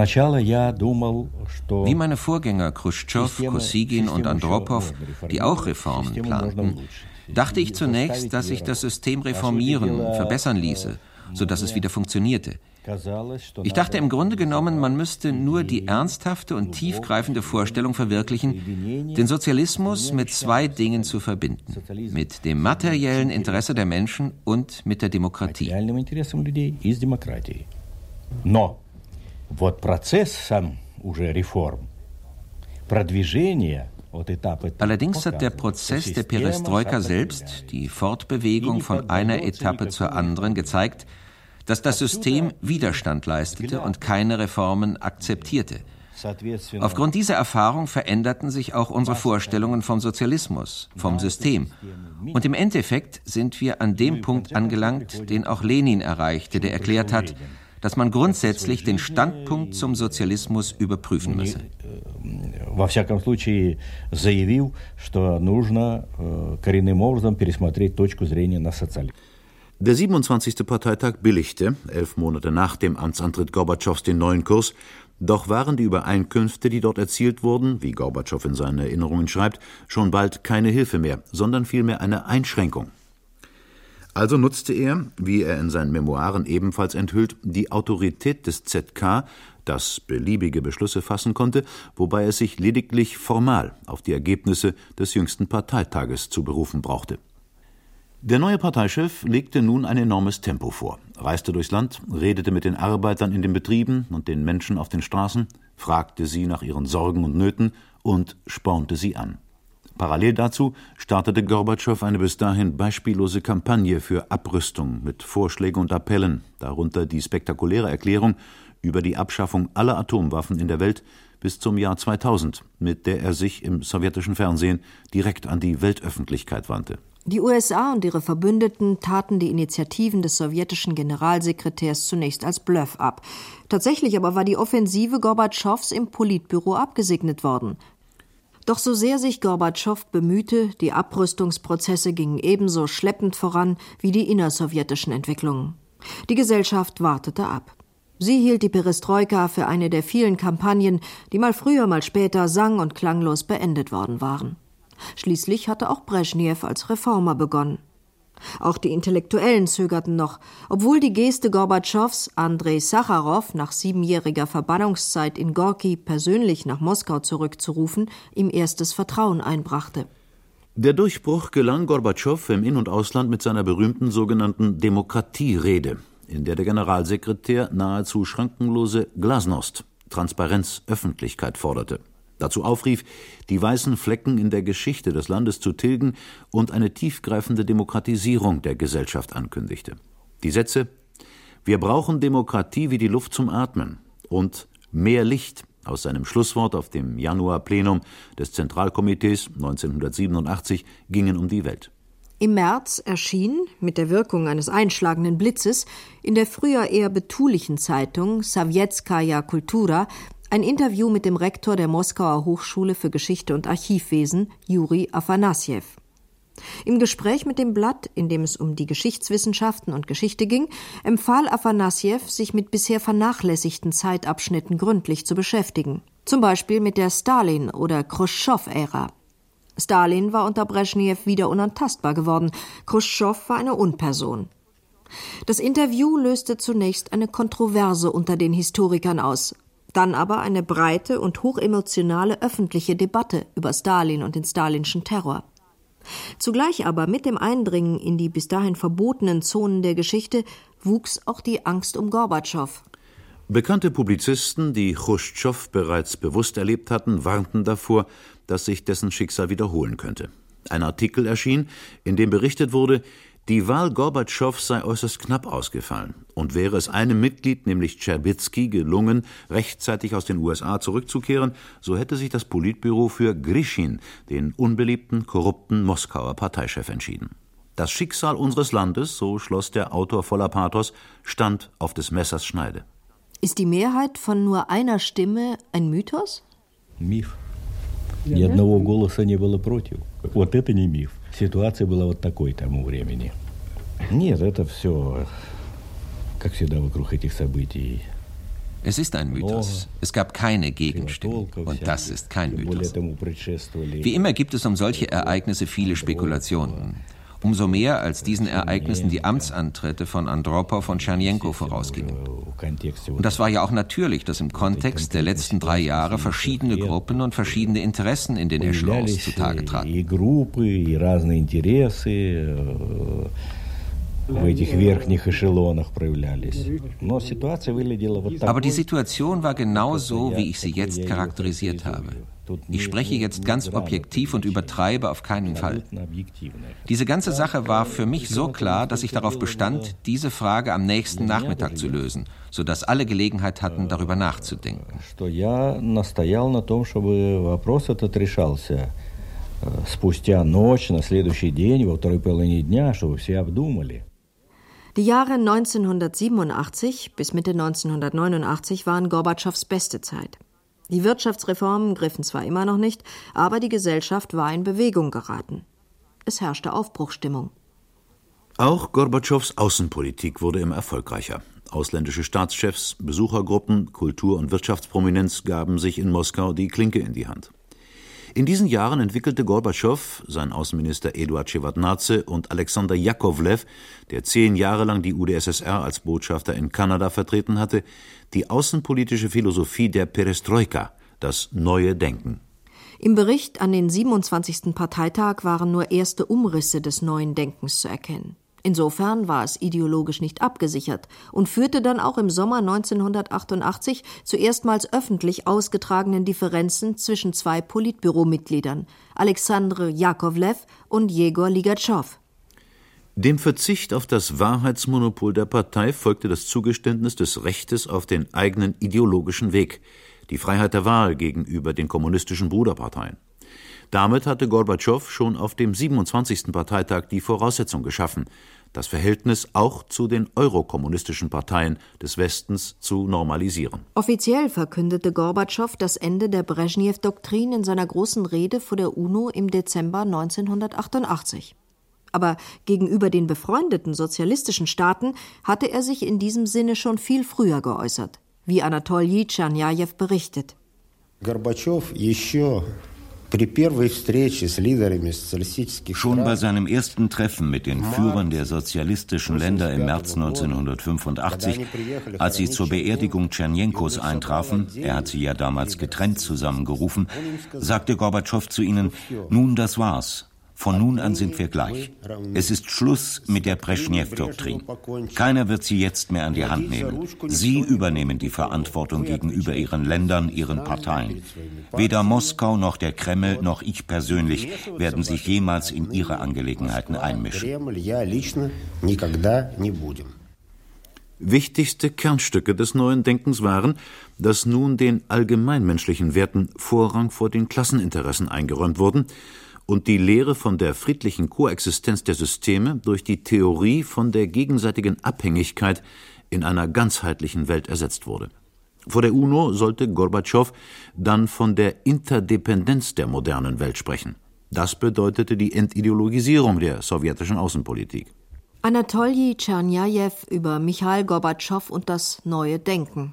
S15: Wie meine Vorgänger Chruschtschow, Kosygin und Andropow, die auch Reformen planten, dachte ich zunächst, dass sich das System reformieren, verbessern ließe, sodass es wieder funktionierte. Ich dachte im Grunde genommen, man müsste nur die ernsthafte und tiefgreifende Vorstellung verwirklichen, den Sozialismus mit zwei Dingen zu verbinden: mit dem materiellen Interesse der Menschen und mit der Demokratie.
S20: Но вот процесс сам уже реформ, продвижение.
S15: Allerdings hat der Prozess der Perestroika selbst, die Fortbewegung von einer Etappe zur anderen, gezeigt, dass das System Widerstand leistete und keine Reformen akzeptierte. Aufgrund dieser Erfahrung veränderten sich auch unsere Vorstellungen vom Sozialismus, vom System. Und im Endeffekt sind wir an dem Punkt angelangt, den auch Lenin erreichte, der erklärt hat, dass man grundsätzlich den Standpunkt zum Sozialismus überprüfen müsse.
S20: Во всяком случае, заявил, что нужно коренным образом пересмотреть точку зрения на социализм.
S17: Der siebenundzwanzigste Parteitag billigte, elf Monate nach dem Amtsantritt Gorbatschows, den neuen Kurs. Doch waren die Übereinkünfte, die dort erzielt wurden, wie Gorbatschow in seinen Erinnerungen schreibt, schon bald keine Hilfe mehr, sondern vielmehr eine Einschränkung. Also nutzte er, wie er in seinen Memoiren ebenfalls enthüllt, die Autorität des Z K, das beliebige Beschlüsse fassen konnte, wobei es sich lediglich formal auf die Ergebnisse des jüngsten Parteitages zu berufen brauchte. Der neue Parteichef legte nun ein enormes Tempo vor, reiste durchs Land, redete mit den Arbeitern in den Betrieben und den Menschen auf den Straßen, fragte sie nach ihren Sorgen und Nöten und spornte sie an. Parallel dazu startete Gorbatschow eine bis dahin beispiellose Kampagne für Abrüstung mit Vorschlägen und Appellen, darunter die spektakuläre Erklärung über die Abschaffung aller Atomwaffen in der Welt bis zum Jahr zweitausend, mit der er sich im sowjetischen Fernsehen direkt an die Weltöffentlichkeit wandte.
S16: Die U S A und ihre Verbündeten taten die Initiativen des sowjetischen Generalsekretärs zunächst als Bluff ab. Tatsächlich aber war die Offensive Gorbatschows im Politbüro abgesegnet worden. Doch so sehr sich Gorbatschow bemühte, die Abrüstungsprozesse gingen ebenso schleppend voran wie die innersowjetischen Entwicklungen. Die Gesellschaft wartete ab. Sie hielt die Perestroika für eine der vielen Kampagnen, die mal früher, mal später sang- und klanglos beendet worden waren. Schließlich hatte auch Breschnew als Reformer begonnen. Auch die Intellektuellen zögerten noch, obwohl die Geste Gorbatschows, Andrei Sacharow nach siebenjähriger Verbannungszeit in Gorki persönlich nach Moskau zurückzurufen, ihm erstes Vertrauen einbrachte.
S17: Der Durchbruch gelang Gorbatschow im In- und Ausland mit seiner berühmten sogenannten Demokratierede, in der der Generalsekretär nahezu schrankenlose Glasnost, Transparenz, Öffentlichkeit forderte. Dazu aufrief, die weißen Flecken in der Geschichte des Landes zu tilgen und eine tiefgreifende Demokratisierung der Gesellschaft ankündigte. Die Sätze: Wir brauchen Demokratie wie die Luft zum Atmen und mehr Licht aus seinem Schlusswort auf dem Januarplenum des Zentralkomitees neunzehnhundertsiebenundachtzig gingen um die Welt.
S16: Im März erschien, mit der Wirkung eines einschlagenden Blitzes, in der früher eher betulichen Zeitung Sowjetskaja Kultura ein Interview mit dem Rektor der Moskauer Hochschule für Geschichte und Archivwesen, Juri Afanassjew. Im Gespräch mit dem Blatt, in dem es um die Geschichtswissenschaften und Geschichte ging, empfahl Afanassjew, sich mit bisher vernachlässigten Zeitabschnitten gründlich zu beschäftigen. Zum Beispiel mit der Stalin- oder Chruschtschow-Ära. Stalin war unter Breschnew wieder unantastbar geworden, Chruschtschow war eine Unperson. Das Interview löste zunächst eine Kontroverse unter den Historikern aus, dann aber eine breite und hochemotionale öffentliche Debatte über Stalin und den stalinschen Terror. Zugleich aber mit dem Eindringen in die bis dahin verbotenen Zonen der Geschichte wuchs auch die Angst um Gorbatschow.
S17: Bekannte Publizisten, die Chruschtschow bereits bewusst erlebt hatten, warnten davor, dass sich dessen Schicksal wiederholen könnte. Ein Artikel erschien, in dem berichtet wurde, die Wahl Gorbatschows sei äußerst knapp ausgefallen und wäre es einem Mitglied, nämlich Tscherbitzky, gelungen, rechtzeitig aus den U S A zurückzukehren, so hätte sich das Politbüro für Grischin, den unbeliebten, korrupten Moskauer Parteichef, entschieden. Das Schicksal unseres Landes, so schloss der Autor voller Pathos, stand auf des Messers Schneide.
S16: Ist die Mehrheit von nur einer Stimme ein Mythos?
S20: Миф. Ни одного голоса не было против. Вот это не миф. Ситуация была вот такой тому времени. Нет, это все, как всегда, вокруг этих событий.
S15: Es ist ein Mythos. Es gab keine Gegenstimme. Und das ist kein Mythos. Wie immer gibt es um solche Ereignisse viele Spekulationen. Umso mehr, als diesen Ereignissen die Amtsantritte von Andropow und Tschernjenko vorausgingen. Und das war ja auch natürlich, dass im Kontext der letzten drei Jahre verschiedene Gruppen und verschiedene Interessen in den Echelons zutage traten. Aber die Situation war genau so, wie ich sie jetzt charakterisiert habe. Ich spreche jetzt ganz objektiv und übertreibe auf keinen Fall. Diese ganze Sache war für mich so klar, dass ich darauf bestand, diese Frage am nächsten Nachmittag zu lösen, sodass alle Gelegenheit hatten, darüber nachzudenken.
S16: Die Jahre neunzehnhundertsiebenundachtzig bis Mitte neunzehnhundertneunundachtzig waren Gorbatschows beste Zeit. Die Wirtschaftsreformen griffen zwar immer noch nicht, aber die Gesellschaft war in Bewegung geraten. Es herrschte Aufbruchsstimmung.
S17: Auch Gorbatschows Außenpolitik wurde immer erfolgreicher. Ausländische Staatschefs, Besuchergruppen, Kultur- und Wirtschaftsprominenz gaben sich in Moskau die Klinke in die Hand. In diesen Jahren entwickelte Gorbatschow, sein Außenminister Eduard Schewardnadse und Alexander Jakovlew, der zehn Jahre lang die U d S S R als Botschafter in Kanada vertreten hatte, die außenpolitische Philosophie der Perestroika, das neue Denken.
S16: Im Bericht an den siebenundzwanzigsten Parteitag waren nur erste Umrisse des neuen Denkens zu erkennen. Insofern war es ideologisch nicht abgesichert und führte dann auch im Sommer neunzehnhundertachtundachtzig zu erstmals öffentlich ausgetragenen Differenzen zwischen zwei Politbüromitgliedern, Alexander Jakovlew und Jegor Ligatschow.
S17: Dem Verzicht auf das Wahrheitsmonopol der Partei folgte das Zugeständnis des Rechtes auf den eigenen ideologischen Weg, die Freiheit der Wahl gegenüber den kommunistischen Bruderparteien. Damit hatte Gorbatschow schon auf dem siebenundzwanzigsten Parteitag die Voraussetzung geschaffen, das Verhältnis auch zu den eurokommunistischen Parteien des Westens zu normalisieren.
S16: Offiziell verkündete Gorbatschow das Ende der Breschnew-Doktrin in seiner großen Rede vor der UNO im Dezember neunzehnhundertachtundachtzig. Aber gegenüber den befreundeten sozialistischen Staaten hatte er sich in diesem Sinne schon viel früher geäußert, wie Anatolij Tschernajew berichtet.
S1: Gorbatschow еще Schon bei seinem ersten Treffen mit den Führern der sozialistischen Länder im März neunzehnhundertfünfundachtzig, als sie zur Beerdigung Tschernjenkos eintrafen, er hat sie ja damals getrennt zusammengerufen, sagte Gorbatschow zu ihnen: Nun, das war's. Von nun an sind wir gleich. Es ist Schluss mit der Breschnew-Doktrin. Keiner wird sie jetzt mehr an die Hand nehmen. Sie übernehmen die Verantwortung gegenüber ihren Ländern, ihren Parteien. Weder Moskau noch der Kreml noch ich persönlich werden sich jemals in ihre Angelegenheiten einmischen.
S17: Wichtigste Kernstücke des neuen Denkens waren, dass nun den allgemeinmenschlichen Werten Vorrang vor den Klasseninteressen eingeräumt wurden und die Lehre von der friedlichen Koexistenz der Systeme durch die Theorie von der gegenseitigen Abhängigkeit in einer ganzheitlichen Welt ersetzt wurde. Vor der UNO sollte Gorbatschow dann von der Interdependenz der modernen Welt sprechen. Das bedeutete die Entideologisierung der sowjetischen Außenpolitik.
S16: Anatolij Tschernajew über Michail Gorbatschow und das neue Denken.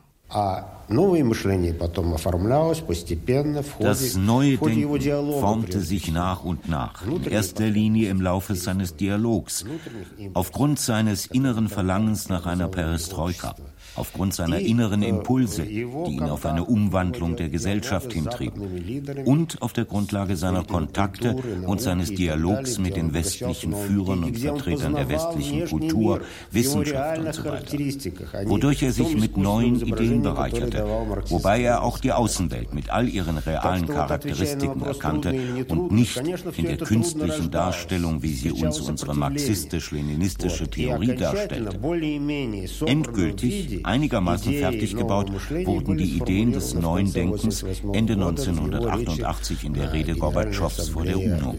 S1: Das neue Denken formte sich nach und nach, in erster Linie im Laufe seines Dialogs, aufgrund seines inneren Verlangens nach einer Perestroika, aufgrund seiner inneren Impulse, die ihn auf eine Umwandlung der Gesellschaft hintrieben, und auf der Grundlage seiner Kontakte und seines Dialogs mit den westlichen Führern und Vertretern der westlichen Kultur, Wissenschaft und so weiter, wodurch er sich mit neuen Ideen bereicherte, wobei er auch die Außenwelt mit all ihren realen Charakteristiken erkannte und nicht in der künstlichen Darstellung, wie sie uns unsere marxistisch-leninistische Theorie darstellte. Endgültig, einigermaßen fertig gebaut, wurden die Ideen des neuen Denkens Ende neunzehnhundertachtundachtzig in der Rede Gorbatschows vor der UNO.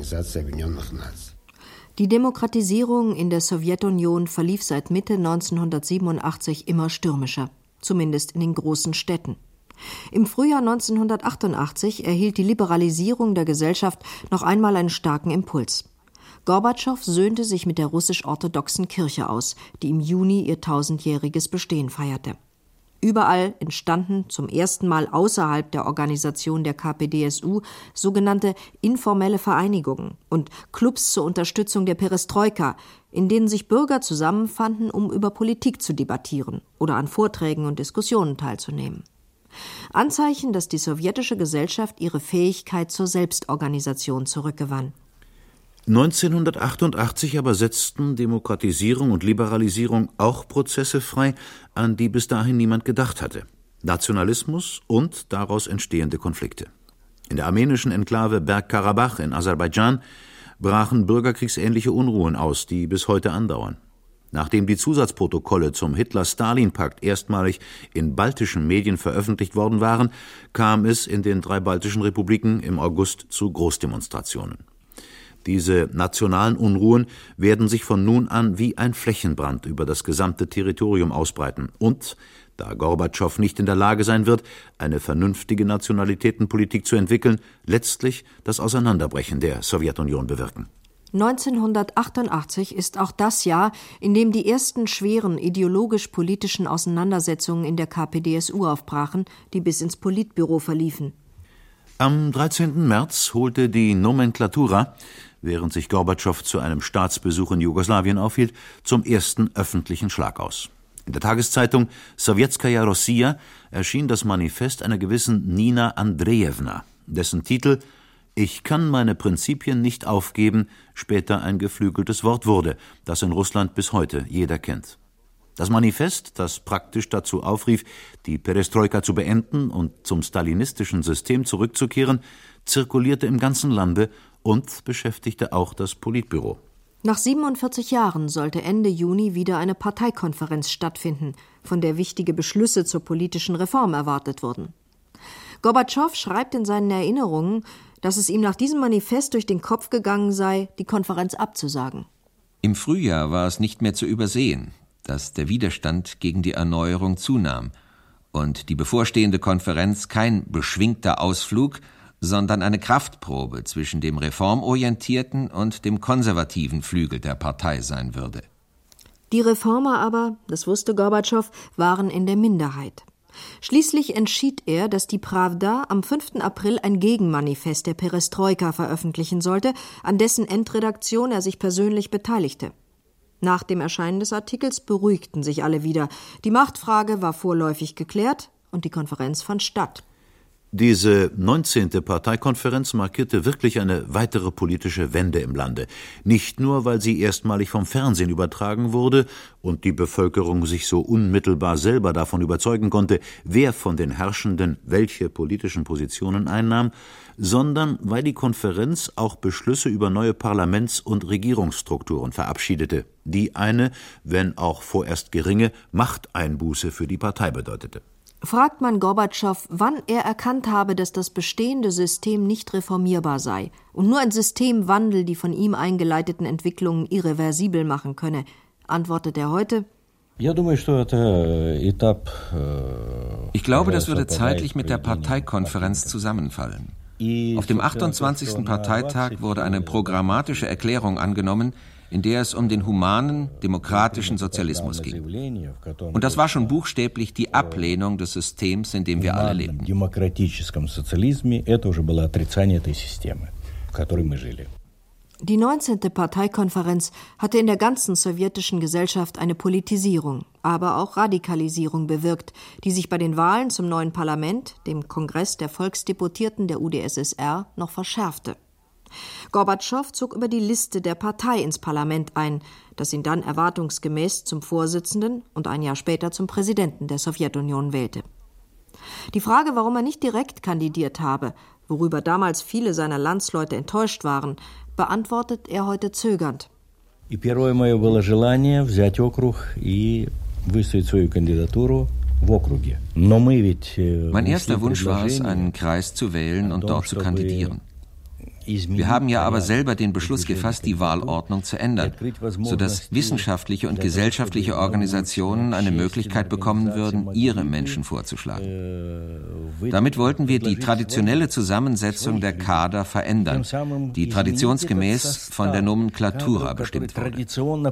S16: Die Demokratisierung in der Sowjetunion verlief seit Mitte neunzehnhundertsiebenundachtzig immer stürmischer, zumindest in den großen Städten. Im Frühjahr neunzehnhundertachtundachtzig erhielt die Liberalisierung der Gesellschaft noch einmal einen starken Impuls. Gorbatschow söhnte sich mit der russisch-orthodoxen Kirche aus, die im Juni ihr tausendjähriges Bestehen feierte. Überall entstanden zum ersten Mal außerhalb der Organisation der K P D S U sogenannte informelle Vereinigungen und Clubs zur Unterstützung der Perestroika, in denen sich Bürger zusammenfanden, um über Politik zu debattieren oder an Vorträgen und Diskussionen teilzunehmen. Anzeichen, dass die sowjetische Gesellschaft ihre Fähigkeit zur Selbstorganisation zurückgewann.
S17: neunzehnhundertachtundachtzig aber setzten Demokratisierung und Liberalisierung auch Prozesse frei, an die bis dahin niemand gedacht hatte. Nationalismus und daraus entstehende Konflikte. In der armenischen Enklave Bergkarabach in Aserbaidschan brachen bürgerkriegsähnliche Unruhen aus, die bis heute andauern. Nachdem die Zusatzprotokolle zum Hitler-Stalin-Pakt erstmalig in baltischen Medien veröffentlicht worden waren, kam es in den drei baltischen Republiken im August zu Großdemonstrationen. Diese nationalen Unruhen werden sich von nun an wie ein Flächenbrand über das gesamte Territorium ausbreiten und, da Gorbatschow nicht in der Lage sein wird, eine vernünftige Nationalitätenpolitik zu entwickeln, letztlich das Auseinanderbrechen der Sowjetunion bewirken.
S16: neunzehnhundertachtundachtzig ist auch das Jahr, in dem die ersten schweren ideologisch-politischen Auseinandersetzungen in der K P D S U aufbrachen, die bis ins Politbüro verliefen.
S17: Am dreizehnten März holte die Nomenklatura, während sich Gorbatschow zu einem Staatsbesuch in Jugoslawien aufhielt, zum ersten öffentlichen Schlag aus. In der Tageszeitung Sowjetskaja Rossiya erschien das Manifest einer gewissen Nina Andrejewna, dessen Titel »Ich kann meine Prinzipien nicht aufgeben« später ein geflügeltes Wort wurde, das in Russland bis heute jeder kennt. Das Manifest, das praktisch dazu aufrief, die Perestroika zu beenden und zum stalinistischen System zurückzukehren, zirkulierte im ganzen Lande und beschäftigte auch das Politbüro.
S16: Nach siebenundvierzig Jahren sollte Ende Juni wieder eine Parteikonferenz stattfinden, von der wichtige Beschlüsse zur politischen Reform erwartet wurden. Gorbatschow schreibt in seinen Erinnerungen, dass es ihm nach diesem Manifest durch den Kopf gegangen sei, die Konferenz abzusagen.
S15: Im Frühjahr war es nicht mehr zu übersehen, dass der Widerstand gegen die Erneuerung zunahm und die bevorstehende Konferenz kein beschwingter Ausflug, sondern eine Kraftprobe zwischen dem reformorientierten und dem konservativen Flügel der Partei sein würde.
S16: Die Reformer aber, das wusste Gorbatschow, waren in der Minderheit. Schließlich entschied er, dass die Prawda am fünften April ein Gegenmanifest der Perestroika veröffentlichen sollte, an dessen Endredaktion er sich persönlich beteiligte. Nach dem Erscheinen des Artikels beruhigten sich alle wieder. Die Machtfrage war vorläufig geklärt und die Konferenz fand statt.
S17: Diese neunzehnte Parteikonferenz markierte wirklich eine weitere politische Wende im Lande. Nicht nur, weil sie erstmalig vom Fernsehen übertragen wurde und die Bevölkerung sich so unmittelbar selber davon überzeugen konnte, wer von den Herrschenden welche politischen Positionen einnahm, sondern weil die Konferenz auch Beschlüsse über neue Parlaments- und Regierungsstrukturen verabschiedete, die eine, wenn auch vorerst geringe, Machteinbuße für die Partei bedeutete.
S16: Fragt man Gorbatschow, wann er erkannt habe, dass das bestehende System nicht reformierbar sei und nur ein Systemwandel die von ihm eingeleiteten Entwicklungen irreversibel machen könne, antwortet er heute:
S15: Ich glaube, das würde zeitlich mit der Parteikonferenz zusammenfallen. Auf dem achtundzwanzigsten Parteitag wurde eine programmatische Erklärung angenommen, in der es um den humanen, demokratischen Sozialismus ging. Und das war schon buchstäblich die Ablehnung des Systems, in dem wir alle leben.
S16: Die neunzehnte Parteikonferenz hatte in der ganzen sowjetischen Gesellschaft eine Politisierung, aber auch Radikalisierung bewirkt, die sich bei den Wahlen zum neuen Parlament, dem Kongress der Volksdeputierten der U d S S R, noch verschärfte. Gorbatschow zog über die Liste der Partei ins Parlament ein, das ihn dann erwartungsgemäß zum Vorsitzenden und ein Jahr später zum Präsidenten der Sowjetunion wählte. Die Frage, warum er nicht direkt kandidiert habe, worüber damals viele seiner Landsleute enttäuscht waren, beantwortet er heute zögernd.
S15: Mein erster Wunsch war es, einen Kreis zu wählen und dort zu kandidieren. Wir haben ja aber selber den Beschluss gefasst, die Wahlordnung zu ändern, sodass wissenschaftliche und gesellschaftliche Organisationen eine Möglichkeit bekommen würden, ihre Menschen vorzuschlagen. Damit wollten wir die traditionelle Zusammensetzung der Kader verändern, die traditionsgemäß von der Nomenklatura bestimmt wurde.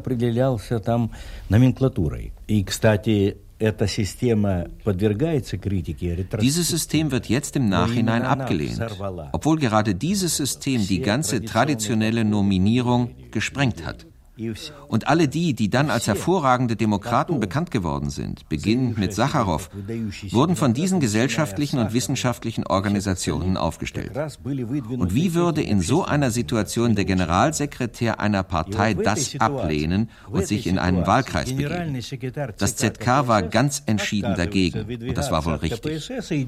S15: Dieses System wird jetzt im Nachhinein abgelehnt, obwohl gerade dieses System die ganze traditionelle Nominierung gesprengt hat. Und alle die, die dann als hervorragende Demokraten bekannt geworden sind, beginnend mit Sacharow, wurden von diesen gesellschaftlichen und wissenschaftlichen Organisationen aufgestellt. Und wie würde in so einer Situation der Generalsekretär einer Partei das ablehnen und sich in einen Wahlkreis begeben? Das Z K war ganz entschieden dagegen, und das war wohl richtig.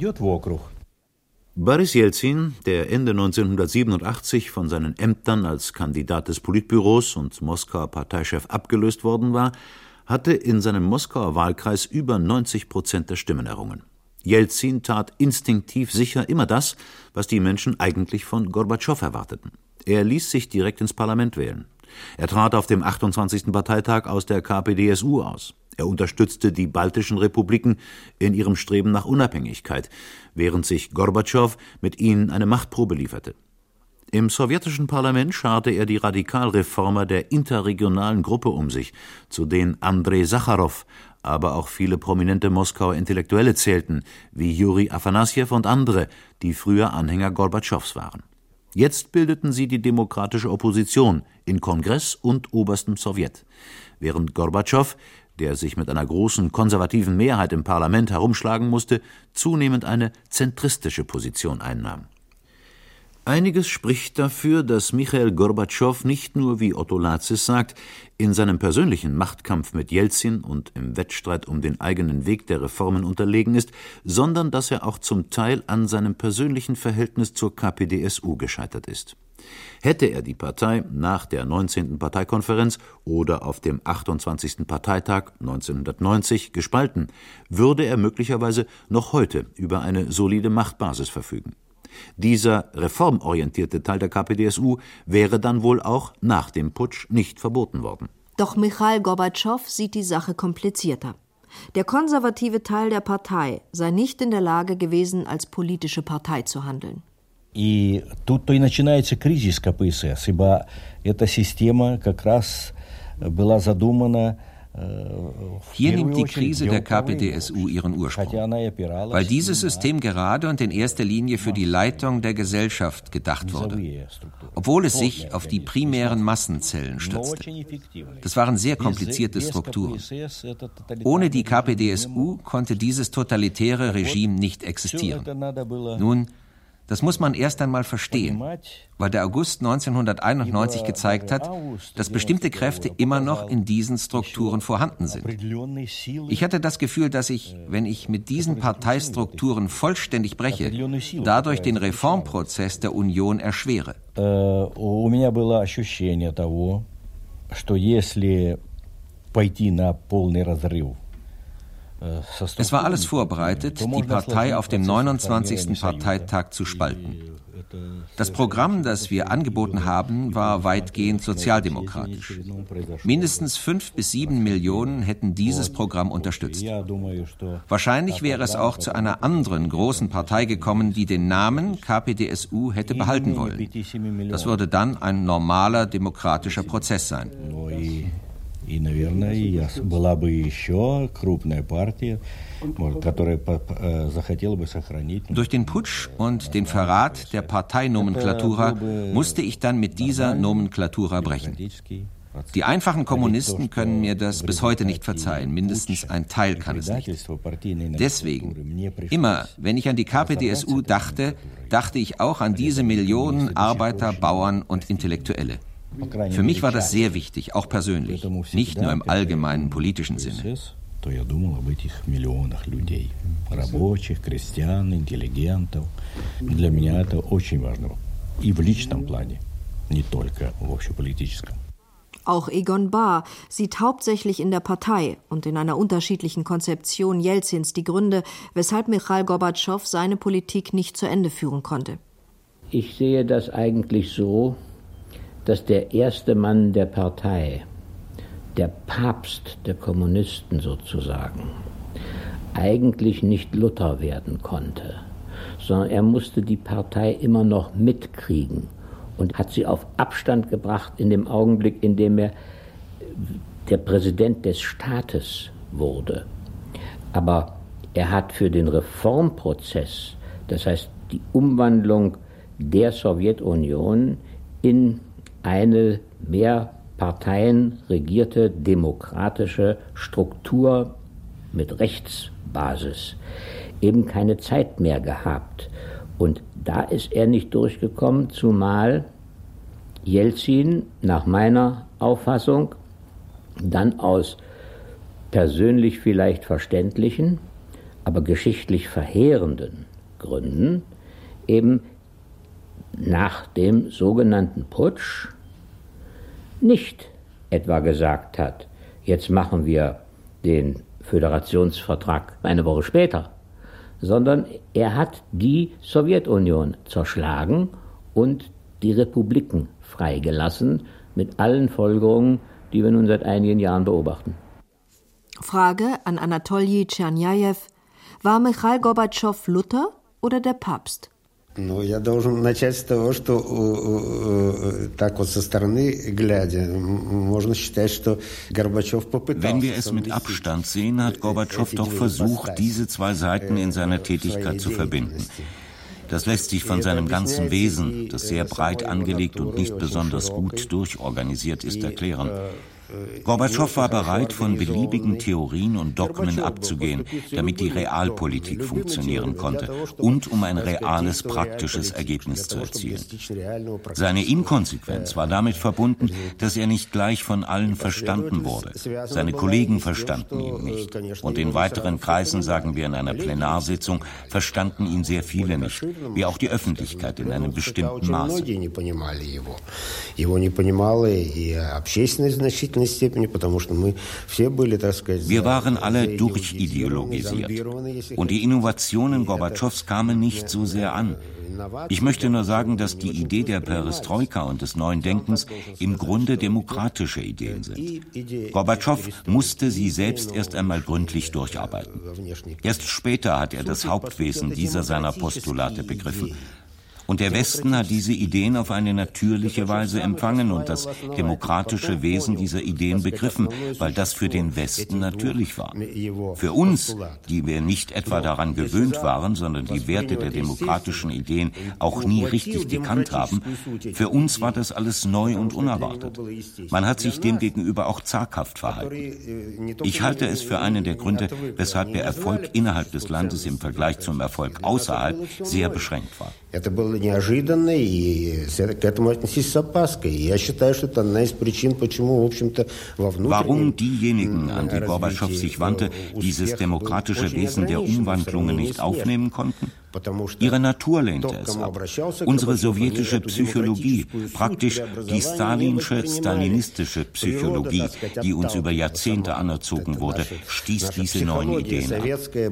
S17: Boris Jelzin, der Ende neunzehnhundertsiebenundachtzig von seinen Ämtern als Kandidat des Politbüros und Moskauer Parteichef abgelöst worden war, hatte in seinem Moskauer Wahlkreis über neunzig Prozent der Stimmen errungen. Jelzin tat instinktiv sicher immer das, was die Menschen eigentlich von Gorbatschow erwarteten. Er ließ sich direkt ins Parlament wählen. Er trat auf dem achtundzwanzigsten Parteitag aus der K P D S U aus. Er unterstützte die baltischen Republiken in ihrem Streben nach Unabhängigkeit, während sich Gorbatschow mit ihnen eine Machtprobe lieferte. Im sowjetischen Parlament scharte er die Radikalreformer der interregionalen Gruppe um sich, zu denen Andrei Sacharow, aber auch viele prominente Moskauer Intellektuelle zählten, wie Juri Afanassjew und andere, die früher Anhänger Gorbatschows waren. Jetzt bildeten sie die demokratische Opposition in Kongress und oberstem Sowjet, während Gorbatschow, der sich mit einer großen konservativen Mehrheit im Parlament herumschlagen musste, zunehmend eine zentristische Position einnahm. Einiges spricht dafür, dass Michail Gorbatschow nicht nur, wie Otto Latsis sagt, in seinem persönlichen Machtkampf mit Jelzin und im Wettstreit um den eigenen Weg der Reformen unterlegen ist, sondern dass er auch zum Teil an seinem persönlichen Verhältnis zur K P D S U gescheitert ist. Hätte er die Partei nach der neunzehnten Parteikonferenz oder auf dem achtundzwanzigsten Parteitag neunzehnhundertneunzig gespalten, würde er möglicherweise noch heute über eine solide Machtbasis verfügen. Dieser reformorientierte Teil der K P D S U wäre dann wohl auch nach dem Putsch nicht verboten worden.
S16: Doch Michail Gorbatschow sieht die Sache komplizierter. Der konservative Teil der Partei sei nicht in der Lage gewesen, als politische Partei zu handeln.
S20: И тут-то и начинается кризис КПСС, ибо эта система как раз была задумана
S15: Hier nimmt die Krise der K P D S U ihren Ursprung, weil dieses System gerade und in erster Linie für die Leitung der Gesellschaft gedacht wurde, obwohl es sich auf die primären Massenzellen stützte. Das waren sehr komplizierte Strukturen. Ohne die K P D S U konnte dieses totalitäre Regime nicht existieren. Nun, das muss man erst einmal verstehen, weil der August neunzehnhunderteinundneunzig gezeigt hat, dass bestimmte Kräfte immer noch in diesen Strukturen vorhanden sind. Ich hatte das Gefühl, dass ich, wenn ich mit diesen Parteistrukturen vollständig breche, dadurch den Reformprozess der Union erschwere.
S20: У меня было ощущение того, что если пойти на полный разрыв.
S15: Es war alles vorbereitet, die Partei auf dem neunundzwanzigsten Parteitag zu spalten. Das Programm, das wir angeboten haben, war weitgehend sozialdemokratisch. Mindestens fünf bis sieben Millionen hätten dieses Programm unterstützt. Wahrscheinlich wäre es auch zu einer anderen großen Partei gekommen, die den Namen K P D S U hätte behalten wollen. Das würde dann ein normaler demokratischer Prozess sein.
S20: И, наверное, была бы еще крупная партия, которая захотела бы сохранить.
S15: Durch den Putsch und den Verrat der Parteinomenklatura musste ich dann mit dieser Nomenklatura brechen. Die einfachen Kommunisten können mir das bis heute nicht verzeihen, mindestens ein Teil kann es nicht. Deswegen, immer wenn ich an die K P D S U dachte, dachte ich auch an diese Millionen Arbeiter, Bauern und Intellektuelle. Für mich war das sehr wichtig, auch persönlich, nicht nur im allgemeinen politischen Sinne.
S16: Auch Egon Bahr sieht hauptsächlich in der Partei und in einer unterschiedlichen Konzeption Jelzins die Gründe, weshalb Michail Gorbatschow seine Politik nicht zu Ende führen konnte.
S19: Ich sehe das eigentlich so, dass der erste Mann der Partei, der Papst der Kommunisten sozusagen, eigentlich nicht Luther werden konnte, sondern er musste die Partei immer noch mitkriegen und hat sie auf Abstand gebracht in dem Augenblick, in dem er der Präsident des Staates wurde. Aber er hat für den Reformprozess, das heißt die Umwandlung der Sowjetunion in eine mehr Parteien regierte demokratische Struktur mit Rechtsbasis eben keine Zeit mehr gehabt. Und da ist er nicht durchgekommen, zumal Jelzin nach meiner Auffassung dann aus persönlich vielleicht verständlichen, aber geschichtlich verheerenden Gründen eben nach dem sogenannten Putsch nicht etwa gesagt hat, jetzt machen wir den Föderationsvertrag eine Woche später, sondern er hat die Sowjetunion zerschlagen und die Republiken freigelassen mit allen Folgerungen, die wir nun seit einigen Jahren beobachten.
S16: Frage an Anatolij Tscherniajew: War Michail Gorbatschow Luther oder der Papst?
S3: Ну, я должен начать с того, что так вот со стороны глядя, можно считать, что Горбачев попытался.
S1: Wenn wir es mit Abstand sehen, hat Gorbatschow doch versucht, diese zwei Seiten in seiner Tätigkeit zu verbinden. Das lässt sich von seinem ganzen Wesen, das sehr breit angelegt und nicht besonders gut durchorganisiert ist, erklären. Gorbatschow war bereit, von beliebigen Theorien und Dogmen abzugehen, damit die Realpolitik funktionieren konnte und um ein reales, praktisches Ergebnis zu erzielen. Seine Inkonsequenz war damit verbunden, dass er nicht gleich von allen verstanden wurde. Seine Kollegen verstanden ihn nicht. Und in weiteren Kreisen, sagen wir in einer Plenarsitzung, verstanden ihn sehr viele nicht, wie auch die Öffentlichkeit in einem bestimmten Maße. Wir waren alle durchideologisiert und die Innovationen Gorbatschows kamen nicht so sehr an. Ich möchte nur sagen, dass die Idee der Perestroika und des neuen Denkens im Grunde demokratische Ideen sind. Gorbatschow musste sie selbst erst einmal gründlich durcharbeiten. Erst später hat er das Hauptwesen dieser seiner Postulate begriffen. Und der Westen hat diese Ideen auf eine natürliche Weise empfangen und das demokratische Wesen dieser Ideen begriffen, weil das für den Westen natürlich war. Für uns, die wir nicht etwa daran gewöhnt waren, sondern die Werte der demokratischen Ideen auch nie richtig gekannt haben, für uns war das alles neu und unerwartet. Man hat sich demgegenüber auch zaghaft verhalten. Ich halte es für einen der Gründe, weshalb der Erfolg innerhalb des Landes im Vergleich zum Erfolg außerhalb sehr beschränkt war.
S3: Это было неожиданно, и к этому отнеслись с опаской. Я считаю, что это одна из причин, почему, в общем-то, во внутреннем...
S1: Warum diejenigen, an die Gorbatschow sich wandte, dieses demokratische Wesen der Umwandlungen nicht aufnehmen konnten? Ihre Natur lehnte es ab. Unsere sowjetische Psychologie, praktisch die stalinsche, stalinistische Psychologie, die uns über Jahrzehnte anerzogen wurde, stieß diese neuen Ideen ab.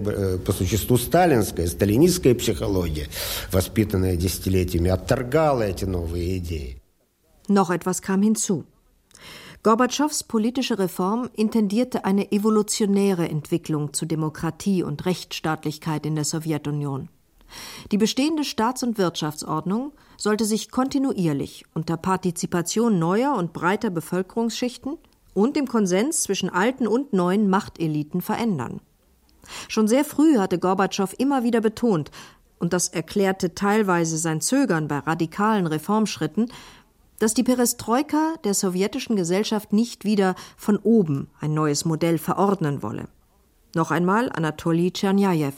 S16: Noch etwas kam hinzu. Gorbatschows politische Reform intendierte eine evolutionäre Entwicklung zu Demokratie und Rechtsstaatlichkeit in der Sowjetunion. Die bestehende Staats- und Wirtschaftsordnung sollte sich kontinuierlich unter Partizipation neuer und breiter Bevölkerungsschichten und im Konsens zwischen alten und neuen Machteliten verändern. Schon sehr früh hatte Gorbatschow immer wieder betont, und das erklärte teilweise sein Zögern bei radikalen Reformschritten, dass die Perestroika der sowjetischen Gesellschaft nicht wieder von oben ein neues Modell verordnen wolle. Noch einmal Anatolij Tscherniajew.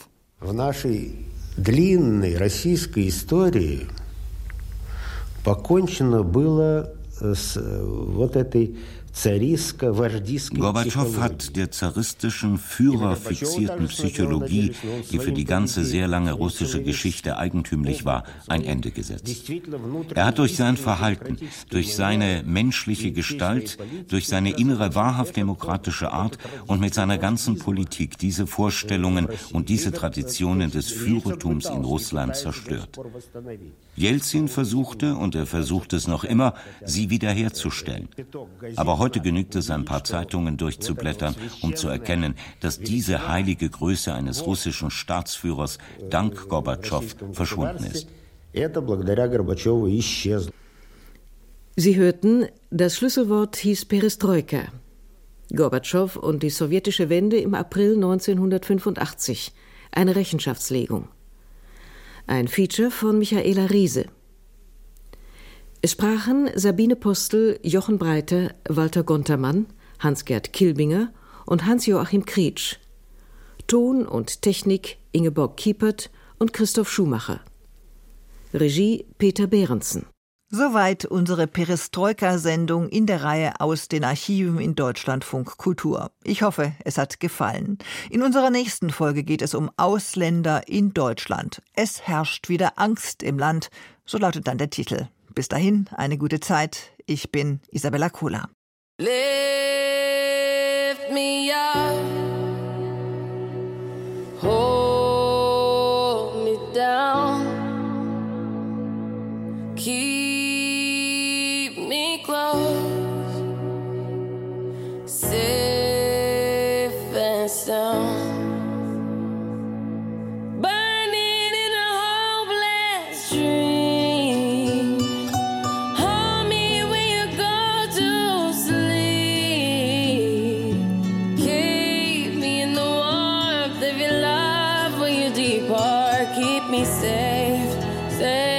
S3: Длинной российской истории покончено было с вот этой
S1: Gorbatschow hat der zaristischen, führerfixierten Psychologie, die für die ganze sehr lange russische Geschichte eigentümlich war, ein Ende gesetzt. Er hat durch sein Verhalten, durch seine menschliche Gestalt, durch seine innere wahrhaft demokratische Art und mit seiner ganzen Politik diese Vorstellungen und diese Traditionen des Führertums in Russland zerstört. Jelzin versuchte, und er versucht es noch immer, sie wiederherzustellen. Aber heute genügt es, ein paar Zeitungen durchzublättern, um zu erkennen, dass diese heilige Größe eines russischen Staatsführers dank Gorbatschow verschwunden ist.
S4: Sie hörten, das Schlüsselwort hieß Perestroika. Gorbatschow und die sowjetische Wende im April neunzehnhundertfünfundachtzig. Eine Rechenschaftslegung. Ein Feature von Michaela Riese. Es sprachen Sabine Postel, Jochen Breiter, Walter Gontermann, Hans-Gerd Kilbinger und Hans-Joachim Krietsch. Ton und Technik Ingeborg Kiepert und Christoph Schumacher. Regie Peter Behrensen.
S2: Soweit unsere Perestroika-Sendung in der Reihe aus den Archiven in Deutschlandfunk Kultur. Ich hoffe, es hat gefallen. In unserer nächsten Folge geht es um Ausländer in Deutschland. Es herrscht wieder Angst im Land, so lautet dann der Titel. Bis dahin, eine gute Zeit. Ich bin Isabella Kohler.
S22: Lift me up, hold me down, keep me close, safe and sound. Keep me safe, safe.